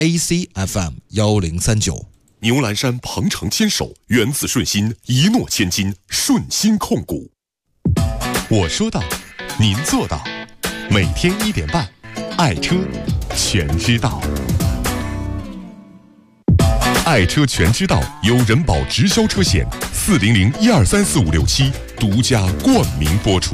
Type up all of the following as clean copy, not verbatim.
ACFM 1039。 牛栏山鹏程牵手，源自顺心，一诺千金，顺心控股。我说到，您做到。每天1点半，爱车全知道。爱车全知道由人保直销车险400-1234567独家冠名播出。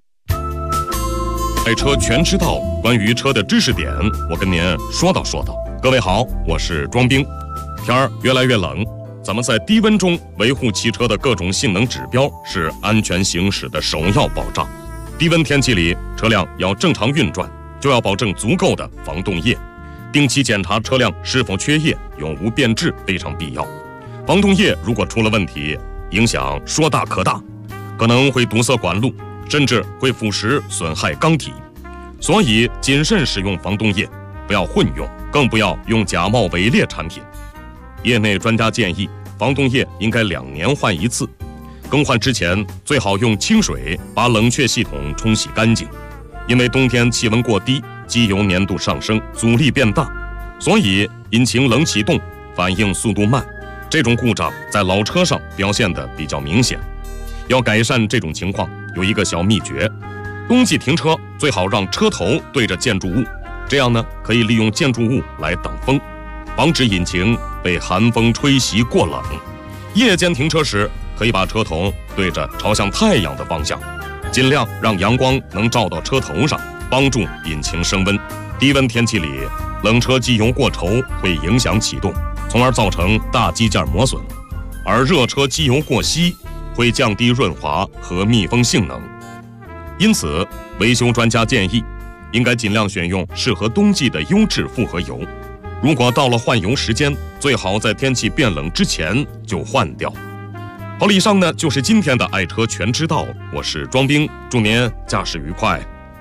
爱车全知道，关于车的知识点，我跟您说道。各位好，我是庄兵。天儿越来越冷，咱们在低温中维护汽车的各种性能指标是安全行驶的首要保障。低温天气里，车辆要正常运转，就要保证足够的防冻液。定期检查车辆是否缺液，永无变质非常必要。防冻液如果出了问题，影响说大可大，可能会堵塞管路，甚至会腐蚀损害缸体。所以谨慎使用防冻液，不要混用，更不要用假冒伪劣产品。业内专家建议，防冻液应该2年换一次。更换之前最好用清水把冷却系统冲洗干净，因为冬天气温过低，机油粘度上升，阻力变大，所以引擎冷启动，反应速度慢。这种故障在老车上表现得比较明显。要改善这种情况，有一个小秘诀：冬季停车最好让车头对着建筑物，这样呢可以利用建筑物来挡风，防止引擎被寒风吹袭过冷。夜间停车时，可以把车头对着朝向太阳的方向，尽量让阳光能照到车头上，帮助引擎升温。低温天气里，冷车机油过稠会影响启动，从而造成大机件磨损；而热车机油过稀会降低润滑和密封性能。因此，维修专家建议，应该尽量选用适合冬季的优质复合油。如果到了换油时间，最好在天气变冷之前就换掉。好了，以上呢就是今天的爱车全知道，我是庄兵，祝您驾驶愉快。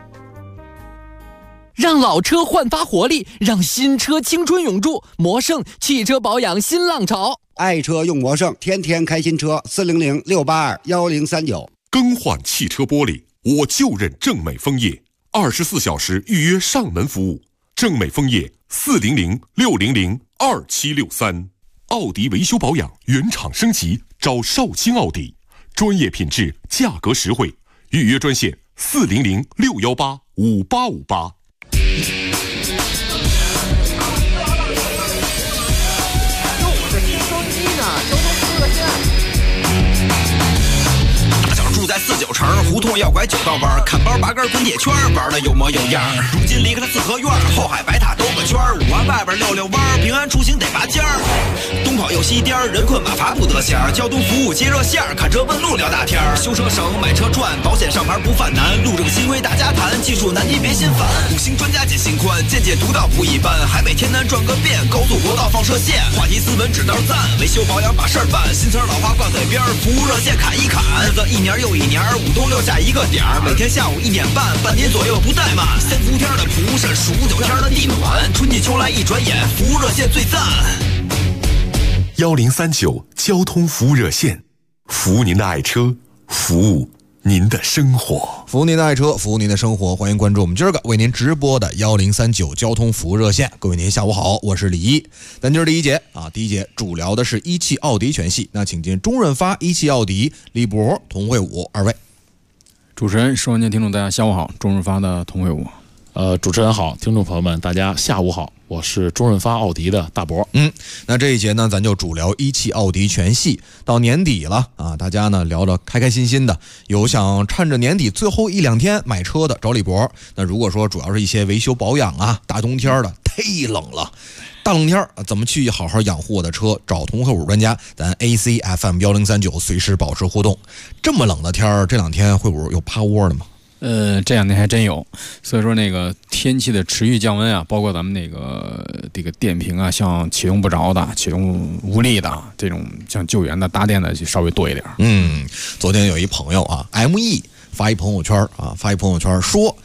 让老车焕发活力，让新车青春永驻。魔胜汽车保养新浪潮， 爱车用魔胜，天天开新车。400-682-1039。 更换汽车玻璃，我就认正美枫叶，24小时预约上门服务。正美枫叶400-600-2763。奥迪维修保养原厂升级，找绍兴奥迪，专业品质，价格实惠。预约专线400-618-5858。 住在49城，胡同要拐9道弯，看包拔根滚铁圈，玩的有模有样。如今离开了四合院，后海白塔兜个圈，5环外边溜弯，平安出行得拔尖儿。东跑右西颠，人困马乏不得闲。交通服务接热线，看车问路聊大天。修车省，买车赚，保险上牌不犯难。路政新规大家谈，技术难题别心烦。5星专家解心宽，见解独到不一般。海北天南转个遍，高速国道放射线，话题斯文指道赞，维修保养把事儿办。新词老话挂嘴边，服务热线砍一砍。日子一年又一年，5冬6夏一个点儿，每天下午1点半，半年左右不怠慢。3伏天的蒲扇，数9天的地暖，春季秋来一转眼，服务热线最赞。 1039交通服务热线，服务您的爱车，服务您的生活， 服务您的爱车，服务您的生活。欢迎关注我们今儿个为您直播的1039交通服务热线。各位您下午好，我是李一。咱今儿第一节主聊的是一汽奥迪全系。那请进中润发一汽奥迪李博、童慧武二位。 主持人、收音机听众大家下午好，中润发的童慧武。 主持人好，听众朋友们大家下午好，我是中润发奥迪的大博。 那这一节呢，咱就主聊一汽奥迪全系。到年底了啊，大家呢聊得开开心心的，有想趁着年底最后1、2天买车的找李博。那如果说主要是一些维修保养啊，大冬天的忒冷了，大冷天怎么去好好养护我的车？找童慧武专家，咱 ACFM 1039随时保持互动。这么冷的天这2天慧武有趴窝的吗？ 这2天还真有，所以说那个天气的持续降温啊，包括咱们这个电瓶啊，像启动不着的、启动无力的这种，像救援的、搭电的就稍微多一点。 昨天有一朋友啊 ，ME 发一朋友圈说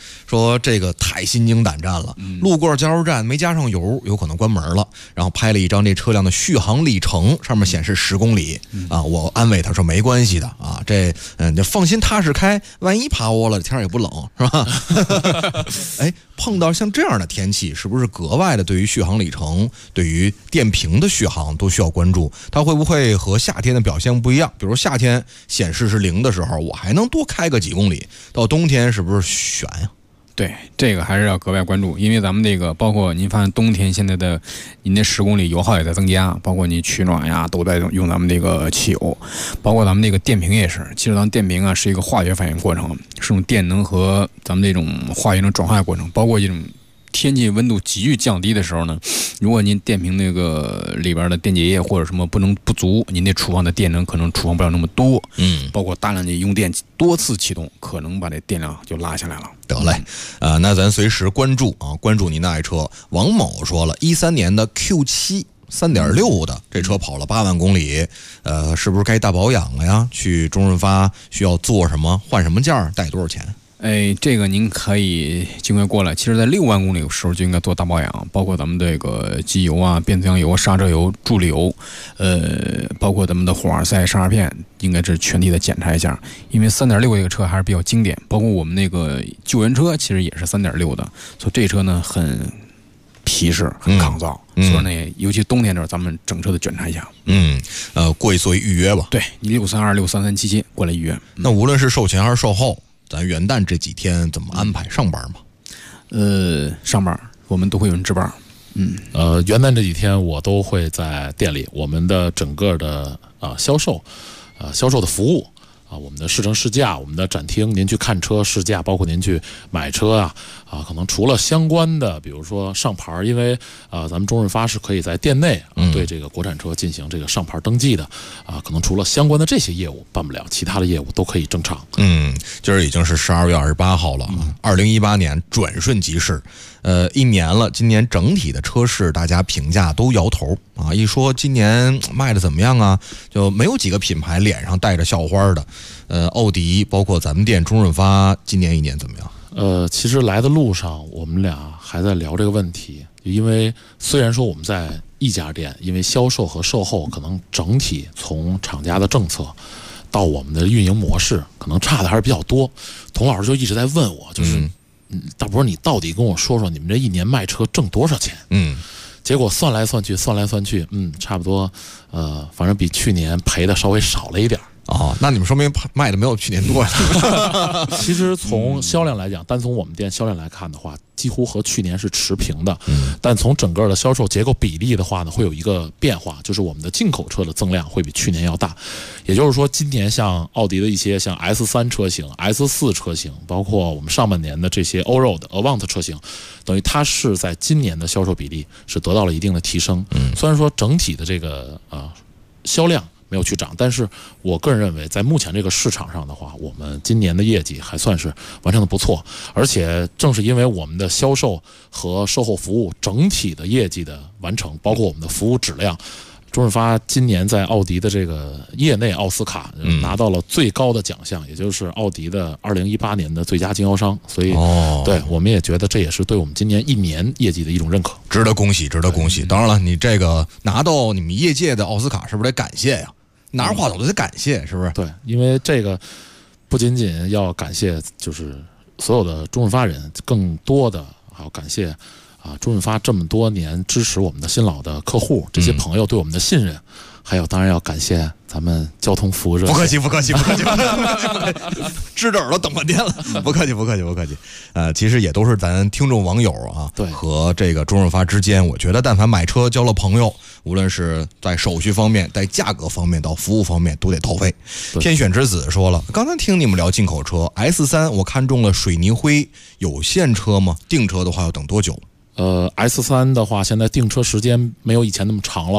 说这个太心惊胆战了，路过加油站没加上油，有可能关门了。然后拍了一张这车辆的续航里程，上面显示10公里啊。我安慰他说没关系的啊，这你放心踏实开，万一趴窝了，天儿也不冷，是吧？哎，碰到像这样的天气，是不是格外的对于续航里程、对于电瓶的续航都需要关注？它会不会和夏天的表现不一样？比如夏天显示是0的时候，我还能多开个几公里，到冬天是不是悬呀？ 对，这个还是要格外关注，因为咱们这个包括您发现冬天现在的您这10公里油耗也在增加，包括你取暖呀都在用咱们这个汽油，包括咱们这个电瓶也是。其实咱们电瓶啊是一个化学反应过程，是用电能和咱们这种化学能转化的过程，包括这种天气温度急剧降低的时候呢，如果您电瓶那个里边的电解液或者什么不足，您这储放的电能可能储放不了那么多，包括大量的用电多次启动，可能把这电量就拉下来了。 得嘞，那咱随时关注啊，关注您的爱车。王某说了，13年的 Q7 3.6的这车跑了8万公里，是不是该大保养了呀？去中润发需要做什么？换什么件儿？带多少钱？ 哎，这个您可以尽快过来。其实，在6万公里的时候就应该做大保养，包括咱们这个机油啊、变速箱油、刹车油、助力油，包括咱们的火花塞、刹车片，应该是全体的检查一下。因为3.6这个车还是比较经典，包括我们那个救援车其实也是3.6的，所以这车呢很皮实、很抗造。所以呢，尤其冬天的时候，咱们整车的检查一下。 过去做一预约吧。 对，你632633777过来预约。 那无论是售前还是售后，咱元旦这几天怎么安排？上班吗？ 上班，我们都会有人值班。 元旦这几天我都会在店里，我们的整个的销售的服务我们的试乘试驾，我们的展厅，您去看车试驾，包括您去买车可能除了相关的，比如说上牌，因为咱们中润发是可以在店内对这个国产车进行这个上牌登记的可能除了相关的这些业务办不了，其他的业务都可以正常。 今儿已经是12月28号了，2018年转瞬即逝。1年了，今年整体的车市大家评价都摇头一说今年卖的怎么样啊，就没有几个品牌脸上带着笑花的。奥迪包括咱们店中润发，今年1年怎么样？ 其实来的路上我们俩还在聊这个问题，因为虽然说我们在一家店，因为销售和售后可能整体从厂家的政策到我们的运营模式可能差的还是比较多。童老师就一直在问我，就是大伯你到底跟我说说你们这1年卖车挣多少钱？结果算来算去，差不多反正比去年赔的稍微少了一点。 那你们说明卖的没有去年多呀？ 其实从销量来讲，单从我们店销量来看的话，几乎和去年是持平的。但从整个的销售结构比例的话呢，会有一个变化，就是我们的进口车的增量会比去年要大。也就是说，今年像奥迪的一些像 S3 车型、S4 车型，包括我们上半年的这些 Allroad、Avant 车型，等于它是在今年的销售比例是得到了一定的提升。虽然说整体的这个销量没有去涨，但是我个人认为，在目前这个市场上的话，我们今年的业绩还算是完成的不错。而且正是因为我们的销售和售后服务整体的业绩的完成，包括我们的服务质量，中润发今年在奥迪的这个业内奥斯卡拿到了最高的奖项，也就是奥迪的2018年的最佳经销商。所以对，我们也觉得这也是对我们今年1年业绩的一种认可， 值得恭喜，值得恭喜。当然了，你这个拿到你们业界的奥斯卡，是不是得感谢呀？拿着话筒都得感谢，是不是？ 对，因为这个不仅仅要感谢就是所有的中润发人，更多的还要感谢中润发这么多年支持我们的新老的客户，这些朋友对我们的信任，还有当然要感谢咱们交通服务热线。 不客气，支着耳朵等半天了，不客气。其实也都是咱听众网友对， 和这个中润发之间，我觉得但凡买车交了朋友，无论是在手续方面、在价格方面到服务方面都得到位。天选之子说了，刚才听你们聊进口车 S3， 我看中了水泥灰，有现车吗？订车的话要等多久？ S3 的话，现在订车时间没有以前那么长了，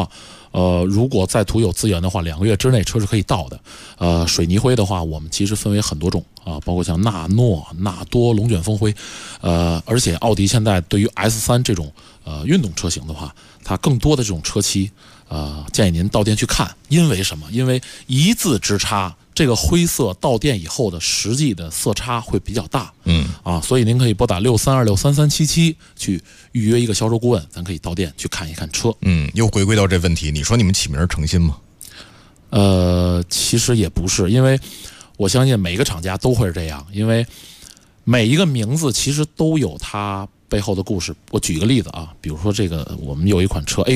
如果在途有资源的话，2个月之内车是可以到的。水泥灰的话，我们其实分为很多种啊，包括像纳诺、纳多、龙卷风灰，而且奥迪现在对于 S3 这种运动车型的话，它更多的这种车漆，建议您到店去看。因为什么？因为一字之差，这个灰色到店以后的实际的色差会比较大。所以您可以拨打632633377去预约一个销售顾问，咱可以到店去看一看车。 又回归到这问题，你说你们起名诚心吗？ 其实也不是，因为我相信每个厂家都会是这样，因为每一个名字其实都有它背后的故事。我举一个例子啊，比如说这个我们有一款车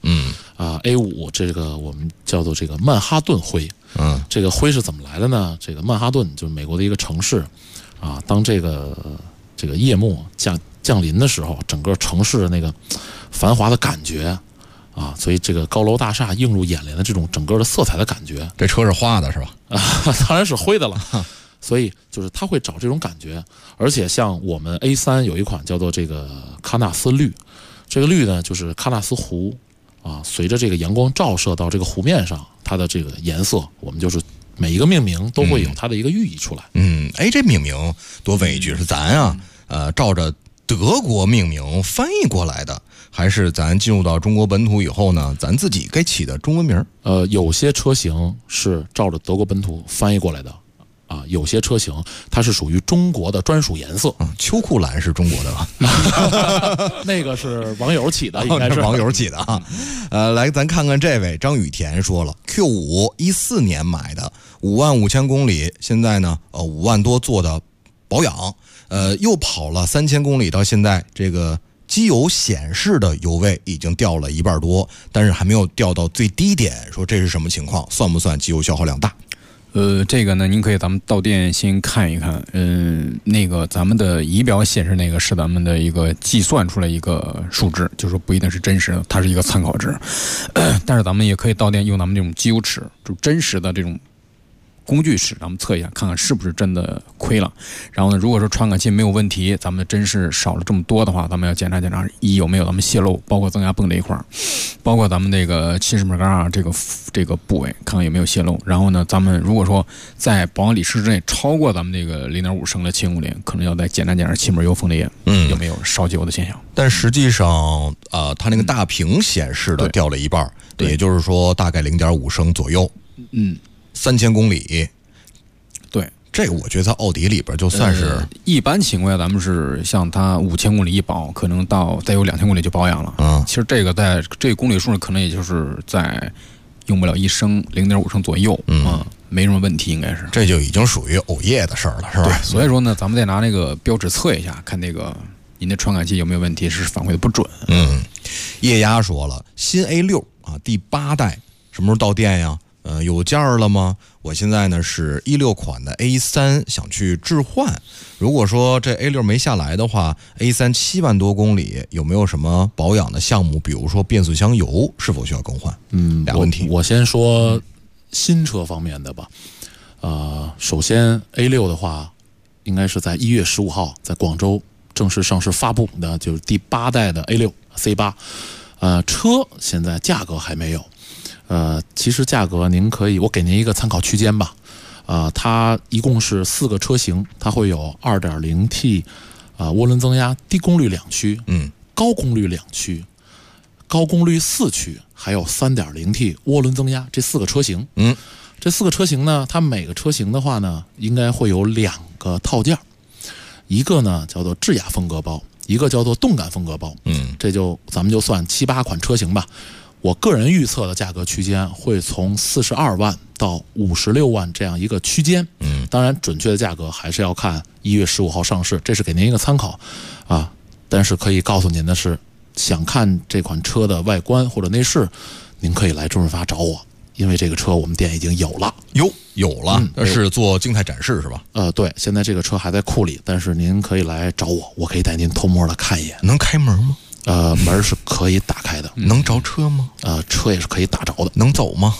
A5，A5 这个我们叫做这个曼哈顿灰。这个灰是怎么来的呢？这个曼哈顿就是美国的一个城市啊，当这个夜幕降临的时候，整个城市的那个繁华的感觉啊，所以这个高楼大厦映入眼帘的这种整个的色彩的感觉， 这车是花的是吧？ 当然是灰的了。所以就是他会找这种感觉，而且像我们 A3 有一款叫做这个喀纳斯绿，这个绿呢就是喀纳斯湖啊，随着这个阳光照射到这个湖面上，它的这个颜色，我们就是每一个命名都会有它的一个寓意出来。 这命名多问一句，是咱照着德国命名翻译过来的，还是咱进入到中国本土以后呢，咱自己该起的中文名？ 有些车型是照着德国本土翻译过来的。有些车型它是属于中国的专属颜色。 秋裤蓝是中国的吧？ 那个是网友起的，应该是网友起的啊。来，咱看看这位张雨田说了 ，Q5 14年买的，55000公里，现在呢5万多做的保养，又跑了3000公里，到现在这个机油显示的油位已经掉了1半多，但是还没有掉到最低点，说这是什么情况？算不算机油消耗量大？ 这个呢，您可以咱们到店先看一看。那个咱们的仪表显示那个是咱们的一个计算出来一个数值，就是说不一定是真实的，它是一个参考值。但是咱们也可以到店用咱们这种机油尺，就真实的这种工具尺，咱们测一下，看看是不是真的亏了。然后呢，如果说传感器没有问题，咱们的针是少了这么多的话，咱们要检查有没有咱们泄漏，包括增压泵这一块，包括咱们这个气室门杆这个部位，看看有没有泄漏。然后呢，咱们如果说在保养里程之内超过咱们这个0.5升的7公里，可能要再检查气门油封裂有没有烧机油的现象。 但实际上它那个大屏显示的掉了1半，也就是说大概0.5升左右。3000公里， 对， 这个我觉得在奥迪里边就算是一般情况下，咱们是像它5000公里一保，可能到再有2000公里就保养了。其实这个在这个公里数呢，可能也就是在用不了1升0.5升左右，没什么问题，应该是。 这就已经属于偶夜的事儿了，是吧？ 对，所以说呢，咱们再拿那个标尺测一下，看那个您的传感器有没有问题，是反馈的不准。 液压说了，新 A6 第8代什么时候到店呀？有件儿了吗？我现在呢是16款的 A3， 想去置换。如果说这 A6 没下来的话， A3 7万多公里，有没有什么保养的项目？比如说变速箱油是否需要更换？俩问题。 我先说新车方面的吧。首先 A6 的话，应该是在1月15号在广州正式上市发布的，就是第8代的 A6 C8。车现在价格还没有。其实价格您可以，我给您一个参考区间吧。它一共是4个车型，它会有 2.0T 涡轮增压低功率2驱，高功率2驱，高功率4驱，还有 3.0T 涡轮增压，这4个车型。这4个车型呢，它每个车型的话呢，应该会有2个套件，一个呢叫做智雅风格包，一个叫做动感风格包。这就咱们就算7、8款车型吧。我个人预测的价格区间会从42万到56万这样一个区间。当然准确的价格还是要看1月15号上市，这是给您一个参考啊。但是可以告诉您的是，想看这款车的外观或者内饰，您可以来周润发找我，因为这个车我们店已经有了。 有了，是做静态展示是吧？ 对，现在这个车还在库里，但是您可以来找我，我可以带您偷摸的看一眼。 能开门吗？ 门是可以打开的。 能着车吗？ 车也是可以打着的。 能走吗？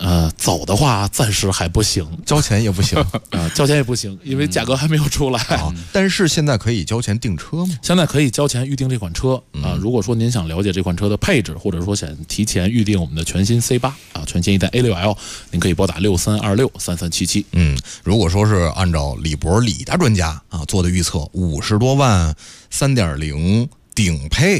走的话暂时还不行， 交钱也不行交钱也不行，因为价格还没有出来。 但是现在可以交钱订车吗？ 现在可以交钱预定这款车如果说您想了解这款车的配置，或者说想提前预定我们的全新 C8全新一代 A6L， 您可以拨打63263377。 如果说是按照李博李大专家做的预测，50多万 3.0 顶配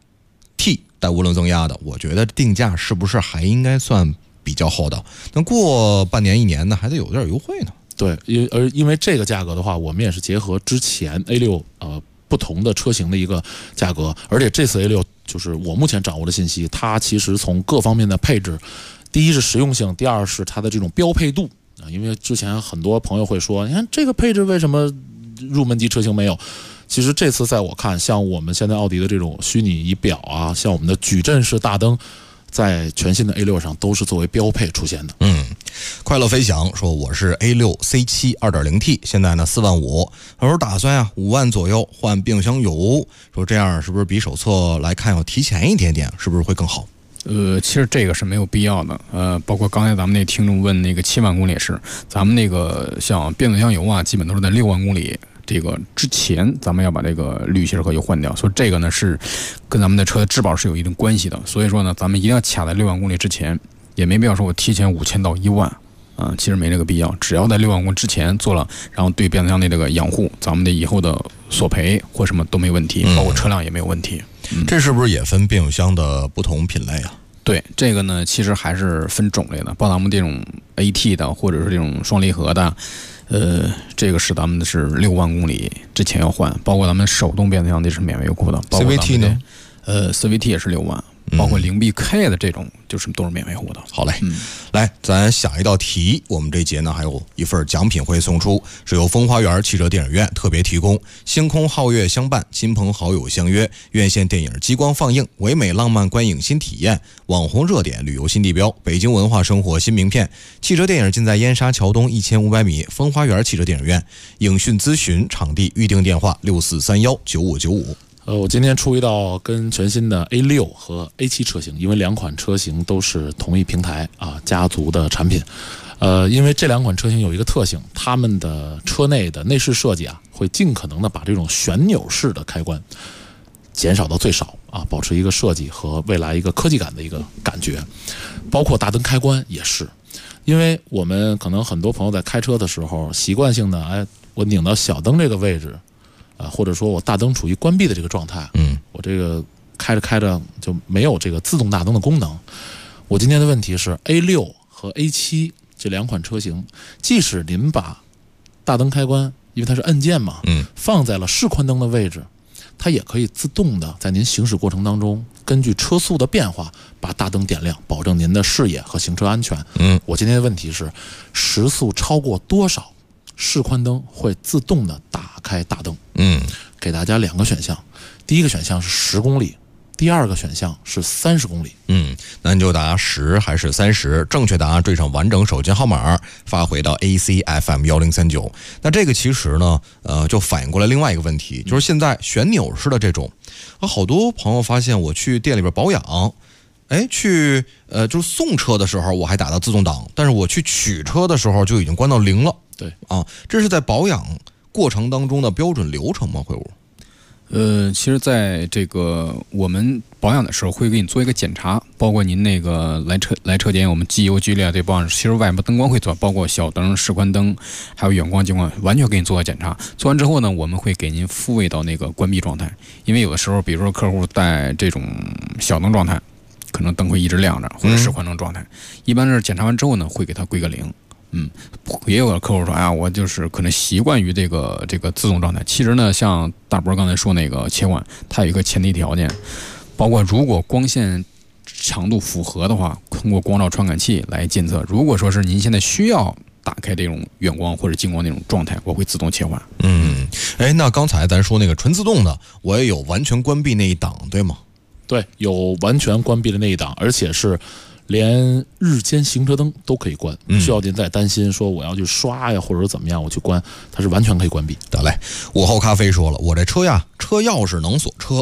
T 带涡轮增压的，我觉得定价是不是还应该算比较厚道？那过半年1年呢，还得有点优惠呢。 对，因为这个价格的话，我们也是结合之前 A6 不同的车型的一个价格，而且这次 A6 就是我目前掌握的信息，它其实从各方面的配置，第一是实用性，第二是它的这种标配度因为之前很多朋友会说，你看这个配置为什么入门级车型没有？其实这次在我看，像我们现在奥迪的这种虚拟仪表像我们的矩阵式大灯，在全新的 A6 上都是作为标配出现的。 快乐飞翔说我是 A6 C7 2.0T， 现在呢4万5，他说打算5万左右换变速箱油，说这样是不是比手册来看要提前一点点，是不是会更好？ 其实这个是没有必要的。包括刚才咱们那听众问那个7万公里也是，咱们那个像变速箱油基本都是在6万公里这个之前，咱们要把这个滤芯和油换掉，所以这个呢是跟咱们的车的质保是有一定关系的。所以说呢，咱们一定要卡在6万公里之前，也没必要说我提前5000到1万其实没这个必要。只要在6万公里之前做了，然后对变速箱的这个养护，咱们的以后的索赔或什么都没问题，包括车辆也没有问题。 这是不是也分变速箱的不同品类啊？ 对，这个呢其实还是分种类的，包括咱们这种 AT 的或者是这种双离合的。这个是咱们的是6万公里之前要换，包括咱们手动变速箱这是免维护的。 CVT 呢 ？CVT 也是6万，包括0BK 的这种就是都是免维护的。 好嘞，来咱想一道题，我们这节呢还有一份奖品会送出，是由风花园汽车电影院特别提供，星空皓月相伴，亲朋好友相约，院线电影激光放映，唯美浪漫观影新体验，网红热点旅游新地标，北京文化生活新名片。汽车电影尽在燕莎桥东1500米风花园汽车电影院，影讯咨询场地预订电话64319595。 我今天出一道跟全新的 A6 和 A7 车型，因为2款车型都是同一平台家族的产品。因为这2款车型有一个特性，他们的车内的内饰设计会尽可能的把这种旋钮式的开关减少到最少保持一个设计和未来一个科技感的一个感觉。包括大灯开关也是，因为我们可能很多朋友在开车的时候习惯性的我拧到小灯这个位置或者说我大灯处于关闭的这个状态，我这个开着就没有这个自动大灯的功能。我今天的问题是 A6 和 A7 这2款车型，即使您把大灯开关，因为它是按键嘛，放在了示宽灯的位置，它也可以自动的在您行驶过程当中，根据车速的变化把大灯点亮，保证您的视野和行车安全。我今天的问题是，时速超过多少示宽灯会自动的打开大灯？给大家2个选项，第一个选项是10公里，第二个选项是30公里。 那你就答10还是30，正确答案缀上完整手机号码发回到 ACFM1039。那这个其实呢就反映过来另外一个问题，就是现在旋钮式的这种好多朋友发现，我去店里边保养去就是送车的时候我还打到自动挡，但是我去取车的时候就已经关到0了。 对这是在保养过程当中的标准流程吗？会其实在这个我们保养的时候会给你做一个检查，包括您那个来车点我们机油机滤这保养，其实外部灯光会做，包括小灯、示宽灯还有远光、近光，完全给你做个检查。做完之后呢，我们会给您复位到那个关闭状态，因为有的时候比如说客户在这种小灯状态，可能灯会一直亮着，或者示宽灯状态，一般是检查完之后呢会给它归个0。也有的客户说我就是可能习惯于这个自动状态。其实呢，像大博刚才说那个切换，它有一个前提条件，包括如果光线强度符合的话，通过光照传感器来监测。如果说是您现在需要打开这种远光或者近光那种状态，我会自动切换。 那刚才咱说那个纯自动的，我也有完全关闭那一档，对吗？ 对，有完全关闭的那一档，而且是连日间行车灯都可以关，不需要您再担心说我要去刷呀或者怎么样我去关，它是完全可以关闭。 得嘞，午后咖啡说了，我这车车钥匙能锁车，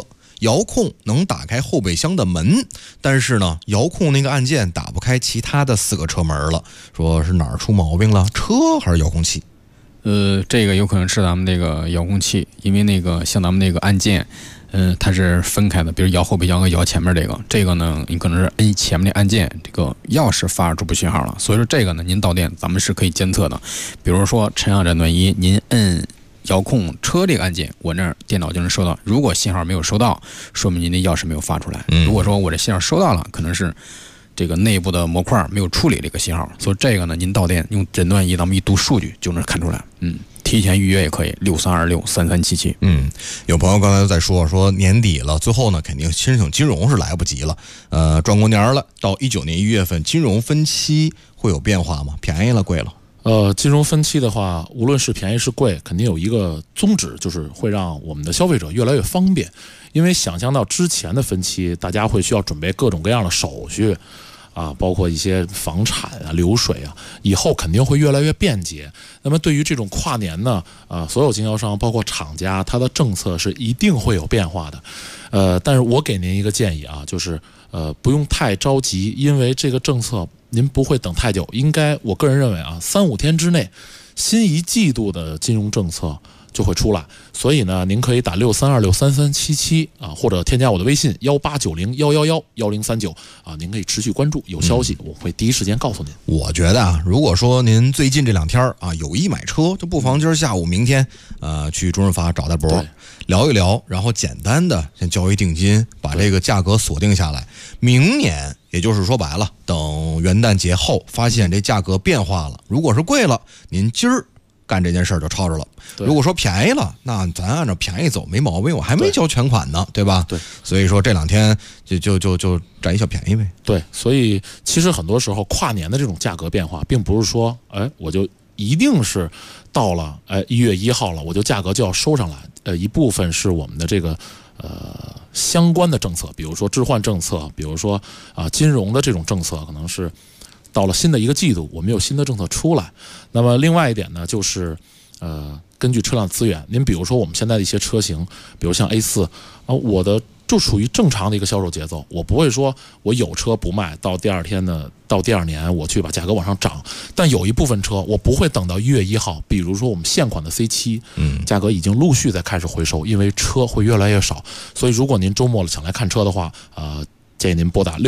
遥控能打开后备箱的门，但是呢，遥控那个按键打不开其他的4个车门了。说是哪儿出毛病了？车还是遥控器？ 这个有可能是咱们那个遥控器，因为那个像咱们那个按键，它是分开的，比如摇后备箱和摇前面这个呢，你可能是摁前面的按键，这个钥匙发出不信号了，所以说这个呢，您到店咱们是可以监测的。比如说陈阳诊断仪，您摁遥控车这个按键，我那儿电脑就能收到，如果信号没有收到，说明您的钥匙没有发出来。如果说我这信号收到了，可能是这个内部的模块没有处理这个信号，所以这个呢，您到店用诊断仪咱们一读数据就能看出来。提前预约也可以，63263377。 有朋友刚才在说年底了，最后呢肯定申请金融是来不及了。转过年了，到19年1月份，金融分期会有变化吗？便宜了，贵了？ 金融分期的话，无论是便宜是贵，肯定有一个宗旨，就是会让我们的消费者越来越方便。因为想象到之前的分期，大家会需要准备各种各样的手续啊，包括一些房产啊、流水啊，以后肯定会越来越便捷。那么对于这种跨年呢，所有经销商包括厂家，它的政策是一定会有变化的。但是我给您一个建议啊，就是不用太着急，因为这个政策您不会等太久，应该我个人认为啊，3-5天之内，新一季度的金融政策就会出来。所以呢，您可以打63263377啊，或者添加我的微信189011111039啊，您可以持续关注，有消息我会第一时间告诉您。 我觉得啊，如果说您最近这2天啊有意买车，就不妨今儿下午、明天去中润发找大伯聊一聊，然后简单的先交一定金，把这个价格锁定下来。明年，也就是说白了，等元旦节后发现这价格变化了，如果是贵了，您今儿干这件事儿就抄着了。如果说便宜了，那咱按照便宜走没毛病，我还没交全款呢，对吧？ 对， 所以说这2天就占一小便宜呗。 对，所以其实很多时候跨年的这种价格变化，并不是说，我就一定是到了1月1号了，我就价格就要收上来。一部分是我们的这个相关的政策，比如说置换政策，比如说金融的这种政策，可能是到了新的一个季度，我们有新的政策出来。那么另外一点呢，就是根据车辆资源，您比如说我们现在的一些车型，比如像 A4 我的就属于正常的一个销售节奏，我不会说我有车不卖，到第2天呢，到第2年我去把价格往上涨。但有一部分车我不会等到1月1号，比如说我们现款的 C7，价格已经陆续在开始回收，因为车会越来越少。所以如果您周末了想来看车的话，建议您拨打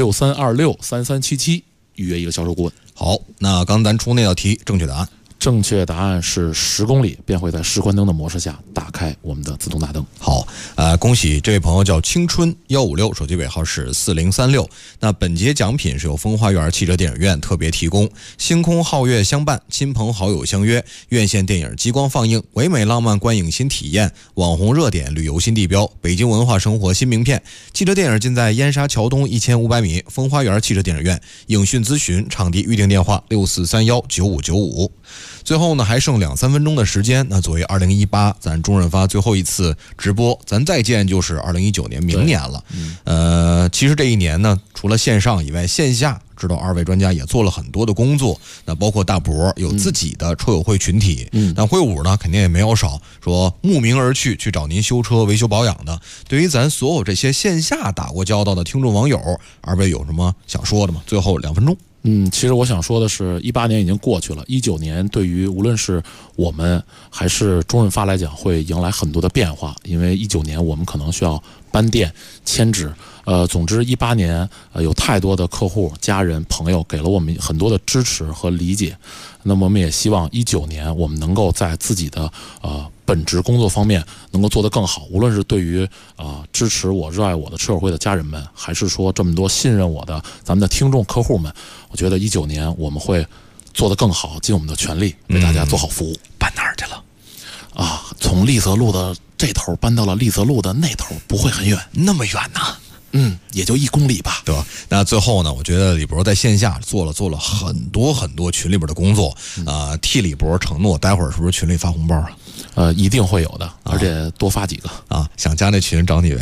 63263377预约一个销售顾问。 好，那刚咱出那道题，正确答案。 正确答案是10公里便会在示关灯的模式下打开我们的自动大灯。 好，恭喜这位朋友叫青春156，手机尾号是4036。那本节奖品是由风花园汽车电影院特别提供，星空皓月相伴，亲朋好友相约，院线电影激光放映，唯美浪漫观影新体验，网红热点旅游新地标，北京文化生活新名片。汽车电影尽在燕莎桥东1500米，风花园汽车电影院。影讯咨询场地预订电话6431959595。最后呢，还剩2-3分钟的时间。那作为2018咱中润发最后一次直播，咱再见就是2019年明年了。其实这一年呢，除了线上以外，线下知道2位专家也做了很多的工作。那包括大伯有自己的车友会群体，但会武呢肯定也没有少，说慕名而去找您修车维修保养的。对于咱所有这些线下打过交道的听众网友，2位有什么想说的吗？最后2分钟。 其实我想说的是，18年已经过去了，19年对于无论是我们还是中润发来讲，会迎来很多的变化。因为19年我们可能需要搬店、迁址。总之18年有太多的客户、家人、朋友给了我们很多的支持和理解。那么我们也希望19年我们能够在自己的本职工作方面能够做得更好，无论是对于支持我、热爱我的车友会的家人们，还是说这么多信任我的咱们的听众客户们，我觉得19年我们会做得更好，尽我们的全力为大家做好服务。 搬哪儿去了？ 从丽泽路的这头搬到了丽泽路的那头，不会很远。 那么远呢？ 也就1公里吧， 对吧？那最后呢，我觉得李博在线下做了很多群里边的工作，替李博承诺，待会儿是不是群里发红包啊？ 一定会有的，而且多发几个啊！想加那群找你呗。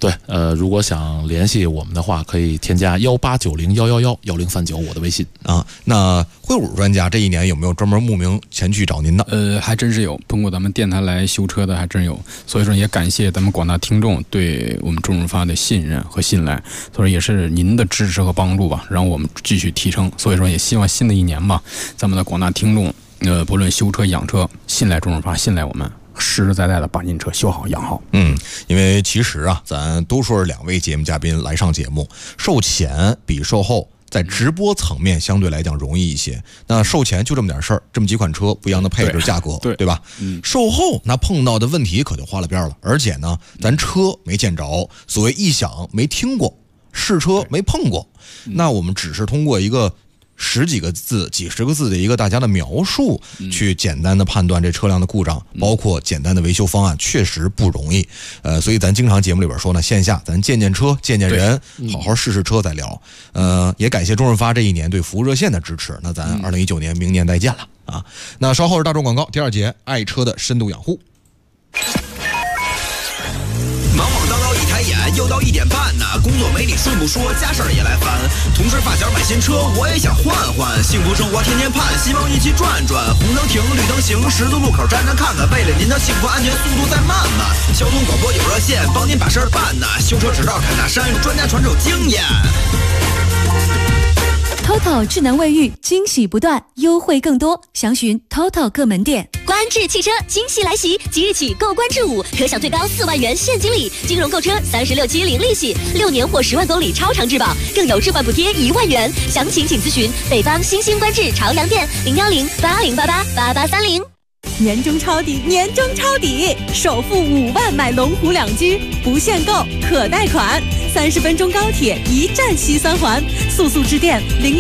对，如果想联系我们的话，可以添加189011111039我的微信啊。那会武专家这一年有没有专门慕名前去找您的？ 还真是有，通过咱们电台来修车的还真有，所以说也感谢咱们广大听众对我们中润发的信任和信赖，所以说也是您的支持和帮助吧，让我们继续提升。所以说也希望新的一年吧，咱们的广大听众，不论修车养车，信赖中润发，信赖我们。实实在在的把您车修好养好。 因为其实啊，咱都说是2位节目嘉宾来上节目，售前比售后在直播层面相对来讲容易一些。那售前就这么点事儿，这么几款车不一样的配置价格，对吧？售后那碰到的问题可就花了边了，而且呢，咱车没见着，所谓异响没听过，试车没碰过，那我们只是通过一个10几个字、几十个字的一个大家的描述，去简单的判断这车辆的故障，包括简单的维修方案，确实不容易。所以咱经常节目里边说呢，线下咱见见车、见见人，好好试试车再聊。也感谢中润发这一年对服务热线的支持。那咱2019年明年再见了啊！那稍后是大众广告，第2节爱车的深度养护。 忙忙叨叨一抬眼，又到1点半呢。工作没理顺不说，家事儿也来烦。同事发小买新车，我也想换换。幸福生活天天盼，希望一起转转。红灯停，绿灯行，十字路口站站看看。为了您的幸福安全，速度再慢慢。交通广播有热线，帮您把事儿办呢。修车指道侃大山，专家传授经验。 TOTO 智能卫浴，惊喜不断，优惠更多，详询 TOTO 各门店。 观致汽车惊喜来袭，即日起购观致5，可享最高4万元现金礼，金融购车36期零利息，6年或10万公里超长质保，更有置换补贴1万元。详情请咨询北方新兴观致朝阳店01080888830。 年终抄底，年终抄底，首付5万买龙湖2居，不限购，可贷款，30分钟高铁一站西3环，速致电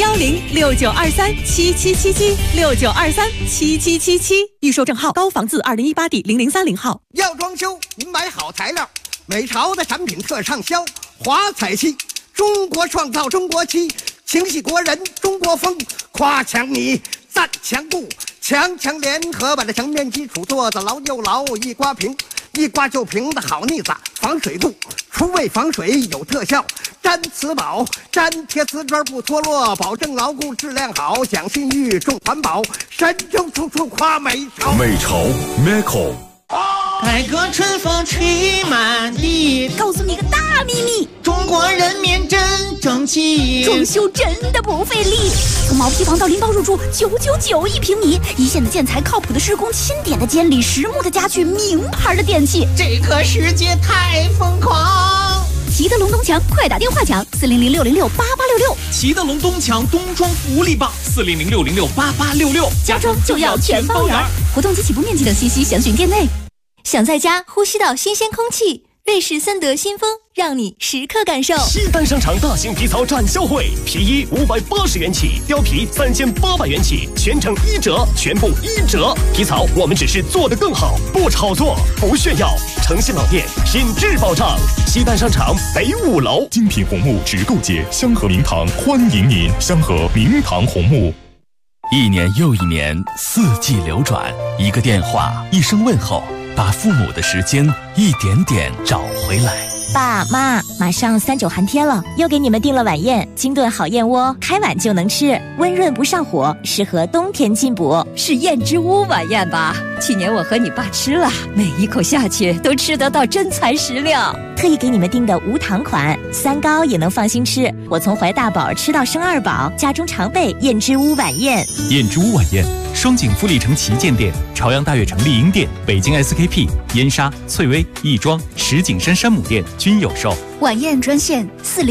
0106923777769237777，预售证号高房字2018第0030号。 要装修，您买好材料，美朝的产品特畅销，华彩漆，中国创造中国漆，情系国人中国风，夸墙你，赞墙布。强联合把这墙面基础做得牢又牢，一刮平，一刮就平的好腻子，防水度，除味防水有特效，粘瓷宝，粘贴瓷砖不脱落，保证牢固质量好，讲信誉重环保，神州处处夸美朝。 美朝 Meko。 改革春风吹满地， 告诉你个大秘密， 中国人民真争气， 装修真的不费力，从毛坯房到拎包入住999一平米，一线的建材，靠谱的施工，钦点的监理，实木的家具，名牌的电器， 这个世界太疯狂。 齐德龙东墙，快打电话抢400-606-8866， 齐德龙东墙冬装福利棒400-606-8866， 家装就要全方圆，活动及起步面积等信息详询店内。想在家呼吸到新鲜空气，瑞士森德新风让你时刻感受。 西单商场大型皮草展销会，皮衣580元起，貂皮3800元起，全程1折，全部1折。皮草我们只是做得更好，不炒作，不炫耀，诚信老店，品质保障。西单商场北5楼， 精品红木直购节，香河明堂欢迎您，香河明堂红木。 一年又一年，4季流转，一个电话，一声问候，把父母的时间一点点找回来。 爸妈，马上3·9寒天了，又给你们订了晚宴，精炖好燕窝，开碗就能吃，温润不上火，适合冬天进补。 是燕之屋晚宴吧？去年我和你爸吃了，每一口下去都吃得到真材实料。 特意给你们订的无糖款，3高也能放心吃。我从怀大宝吃到生2宝，家中常备燕之屋晚宴。 燕之屋晚宴，双井富力城旗舰店、朝阳大悦城丽婴店、北京 SKP、燕莎、翠微、亦庄、石景山山姆店均有售。 晚宴专线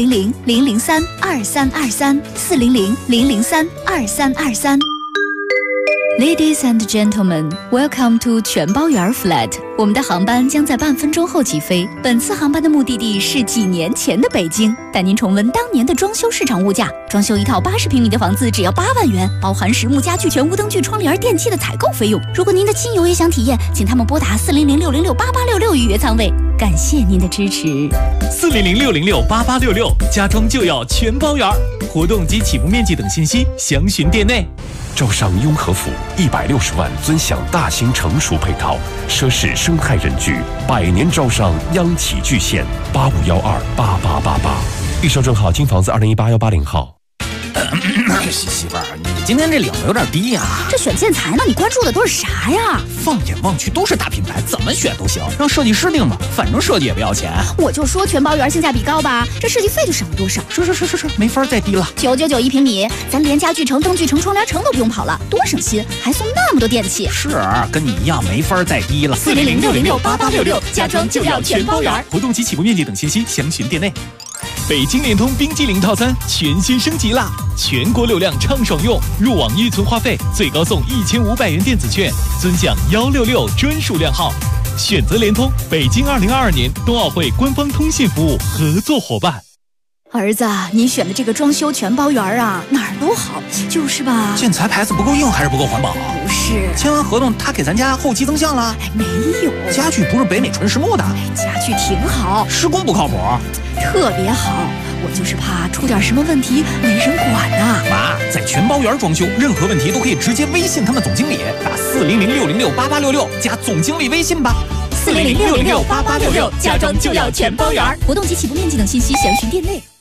400-003-2323，400-003-2323。Ladies and gentlemen, welcome to 全包圆 flat。我们的航班将在半分钟后起飞。本次航班的目的地是几年前的北京，带您重温当年的装修市场物价。装修一套80平米的房子只要8万元，包含实木家具、全屋灯具、窗帘、电器的采购费用。如果您的亲友也想体验，请他们拨打400-606-8866预约舱位。 感谢您的支持。 400-606-8866，家装就要全包圆。活动及起步面积等信息详询店内。 招商雍和府160万尊享大型成熟配套，奢侈生态人居，100年招商央企巨献，85128888。预售证号金房子2018-180号。 媳妇儿，你今天这领子有点低呀。 这选建材呢，你关注的都是啥呀？ 放眼望去都是大品牌，怎么选都行，让设计师定吧，反正设计也不要钱。 我就说全包圆性价比高吧，这设计费就省了多少？ 是，没法再低了。 999一平米，咱连家具城、灯具城、窗帘城都不用跑了，多省心，还送那么多电器。 是，跟你一样没法再低了。 400-606-8866，家装就要全包圆。 活动及起步面积等信息详询店内。北京联通冰激凌套餐全新升级啦！全国流量畅爽用，入网预存话费最高送1500元电子券，尊享166专属靓号。选择联通，北京2022年冬奥会官方通信服务合作伙伴。 儿子，你选的这个装修全包圆啊，哪儿都好，就是吧？ 建材牌子不够硬还是不够环保？ 不是， 签完合同他给咱家后期增项了？ 没有， 家具不是北美纯实木的。 家具挺好， 施工不靠谱， 特别好。我就是怕出点什么问题没人管呐。 妈，在全包圆装修，任何问题都可以直接微信他们总经理，打400-606-8866加总经理微信吧。 400-606-8866，家装就要全包圆。 活动及起步面积等信息详询店内。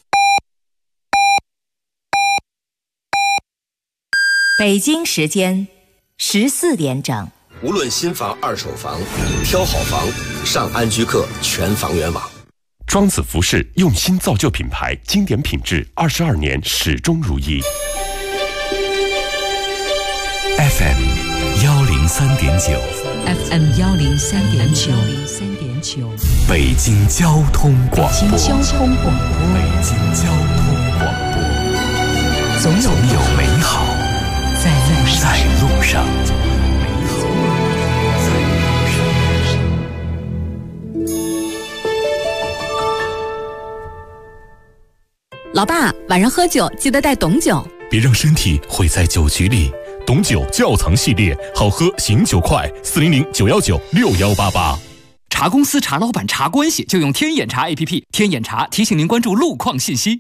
北京时间14点整。 无论新房、二手房，挑好房，上安居客全房源网。 庄子服饰用心造就品牌，经典品质，22年始终如一。 FM 103.9 FM 103.9 北京交通广播。 北京交通广播。 总有美好在路上。 老爸，晚上喝酒记得带董酒， 别让身体毁在酒局里。董酒窖藏系列，好喝醒酒快，400-919-6188。 茶公司、茶老板、茶关系，就用天眼茶 APP。天眼茶提醒您关注路况信息。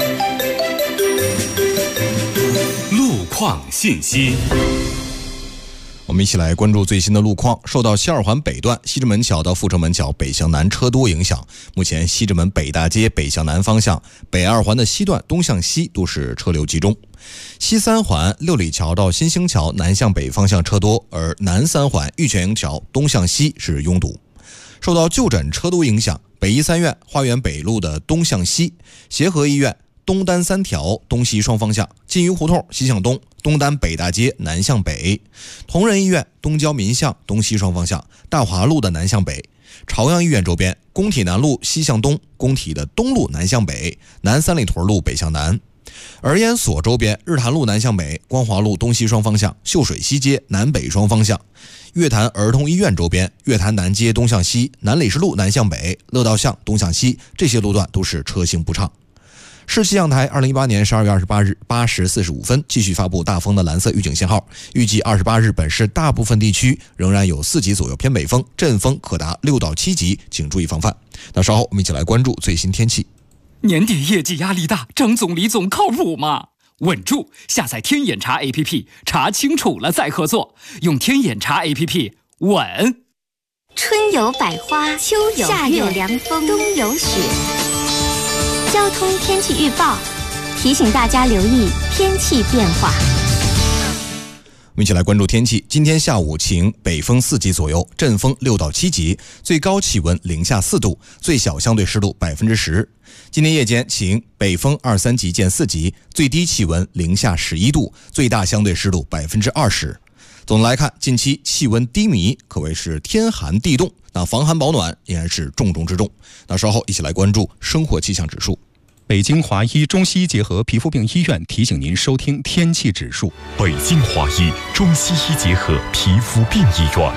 路况信息。 我们一起来关注最新的路况。受到西二环北段西直门桥到阜成门桥北向南车多影响，目前西直门北大街北向南方向、北二环的西段东向西都是车流集中。西三环六里桥到新兴桥南向北方向车多，而南三环玉泉营桥东向西是拥堵。受到就诊车多影响，北医三院花园北路的东向西、协和医院东单3条东西双方向、金鱼胡同西向东、东单北大街南向北、同仁医院东郊民巷东西双方向、大华路的南向北、朝阳医院周边工体南路西向东、工体的东路南向北、南三里屯路北向南。而研所周边日坛路南向北、光华路东西双方向、秀水西街南北双方向、月坛儿童医院周边月坛南街东向西、南礼士路南向北、乐道巷东向西，这些路段都是车行不畅。市气象台2018年12月28日8时45分继续发布大风的蓝色预警信号，预计28日本市大部分地区仍然有4级左右偏北风，阵风可达6到7级，请注意防范。那稍后我们一起来关注最新天气。 年底业绩压力大，张总李总靠谱吗？稳住！下载天眼查 APP， 查清楚了再合作，用天眼查 APP 稳。 春有百花，秋有夏有凉风，冬有雪。交通天气预报提醒大家留意天气变化。 我们一起来关注天气。今天下午晴，北风4级左右，阵风6到7级，最高气温零下4度，最小相对湿度10%。今天夜间晴，北风2、3级见4级，最低气温零下11度，最大相对湿度20%。总的来看，近期气温低迷，可谓是天寒地冻，那防寒保暖依然是重中之重。那稍后一起来关注生活气象指数。 北京华医中西医结合皮肤病医院提醒您收听天气指数。 北京华医中西医结合皮肤病医院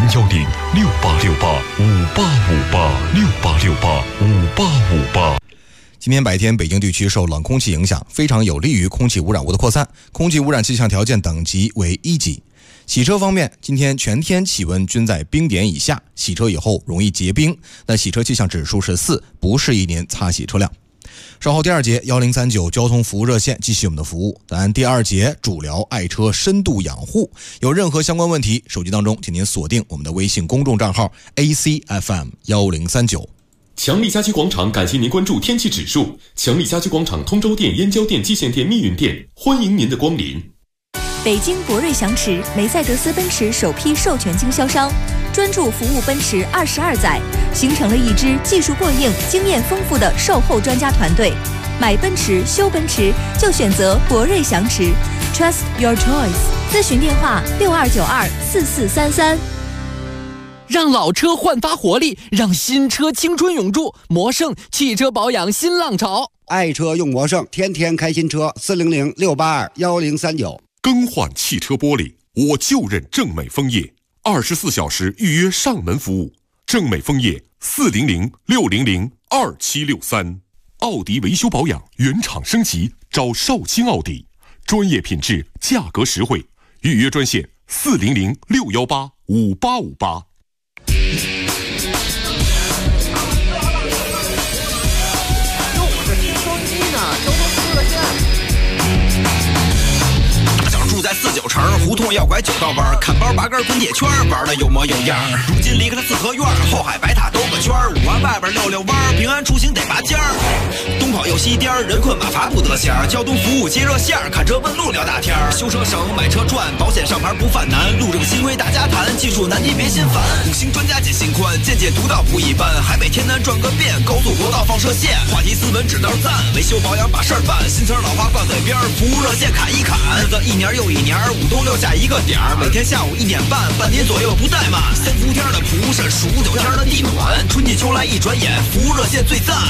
，010-6868-5858，6868-5858。 今天白天，北京地区受冷空气影响，非常有利于空气污染物的扩散，空气污染气象条件等级为1级。 洗车方面，今天全天气温均在冰点以下，洗车以后容易结冰。那洗车气象指数是4，不适宜您擦洗车辆。稍后第2节1039交通服务热线继续我们的服务。咱第2节主聊爱车深度养护，有任何相关问题，手机当中请您锁定我们的微信公众账号 ACFM1039。 强力家居广场感谢您关注天气指数。强力家居广场通州店、燕郊店、蓟县店、密云店，欢迎您的光临。 北京博瑞祥驰，梅赛德斯奔驰首批授权经销商，专注服务奔驰22载，形成了一支技术过硬、经验丰富的售后专家团队。买奔驰、修奔驰就选择博瑞祥驰 ，Trust your choice。咨询电话62924433。 让老车焕发活力，让新车青春永驻。魔盛汽车保养新浪潮， 爱车用魔盛，天天开新车。400-682-1039。 更换汽车玻璃，我就认正美枫叶，24小时预约上门服务。正美枫叶400-600-2763。奥迪维修保养原厂升级，找少卿奥迪，专业品质，价格实惠。预约专线400-618-5858。 在49城胡同要拐9道弯，看包拔根滚铁圈，玩的有模有样。如今离开了四合院，后海白塔兜个圈，5环外边溜弯，平安出行得拔尖儿。东跑又西颠，人困马乏不得闲。交通服务接热线，看车问路聊大天。修车省，买车赚，保险上牌不犯难。路政新规大家谈，技术难题别心烦。5星专家解心宽，见解独到不一般。海北天南转个遍，高速国道放射线。话题斯文指道赞，维修保养把事儿办。新词老话挂嘴边，服务热线砍一砍。日子一年又一年，5东6下一个点儿，每天下午1点半，半点左右不怠慢。3伏天的蒲扇，数9天的地暖，春季秋来一转眼，服务热线最赞。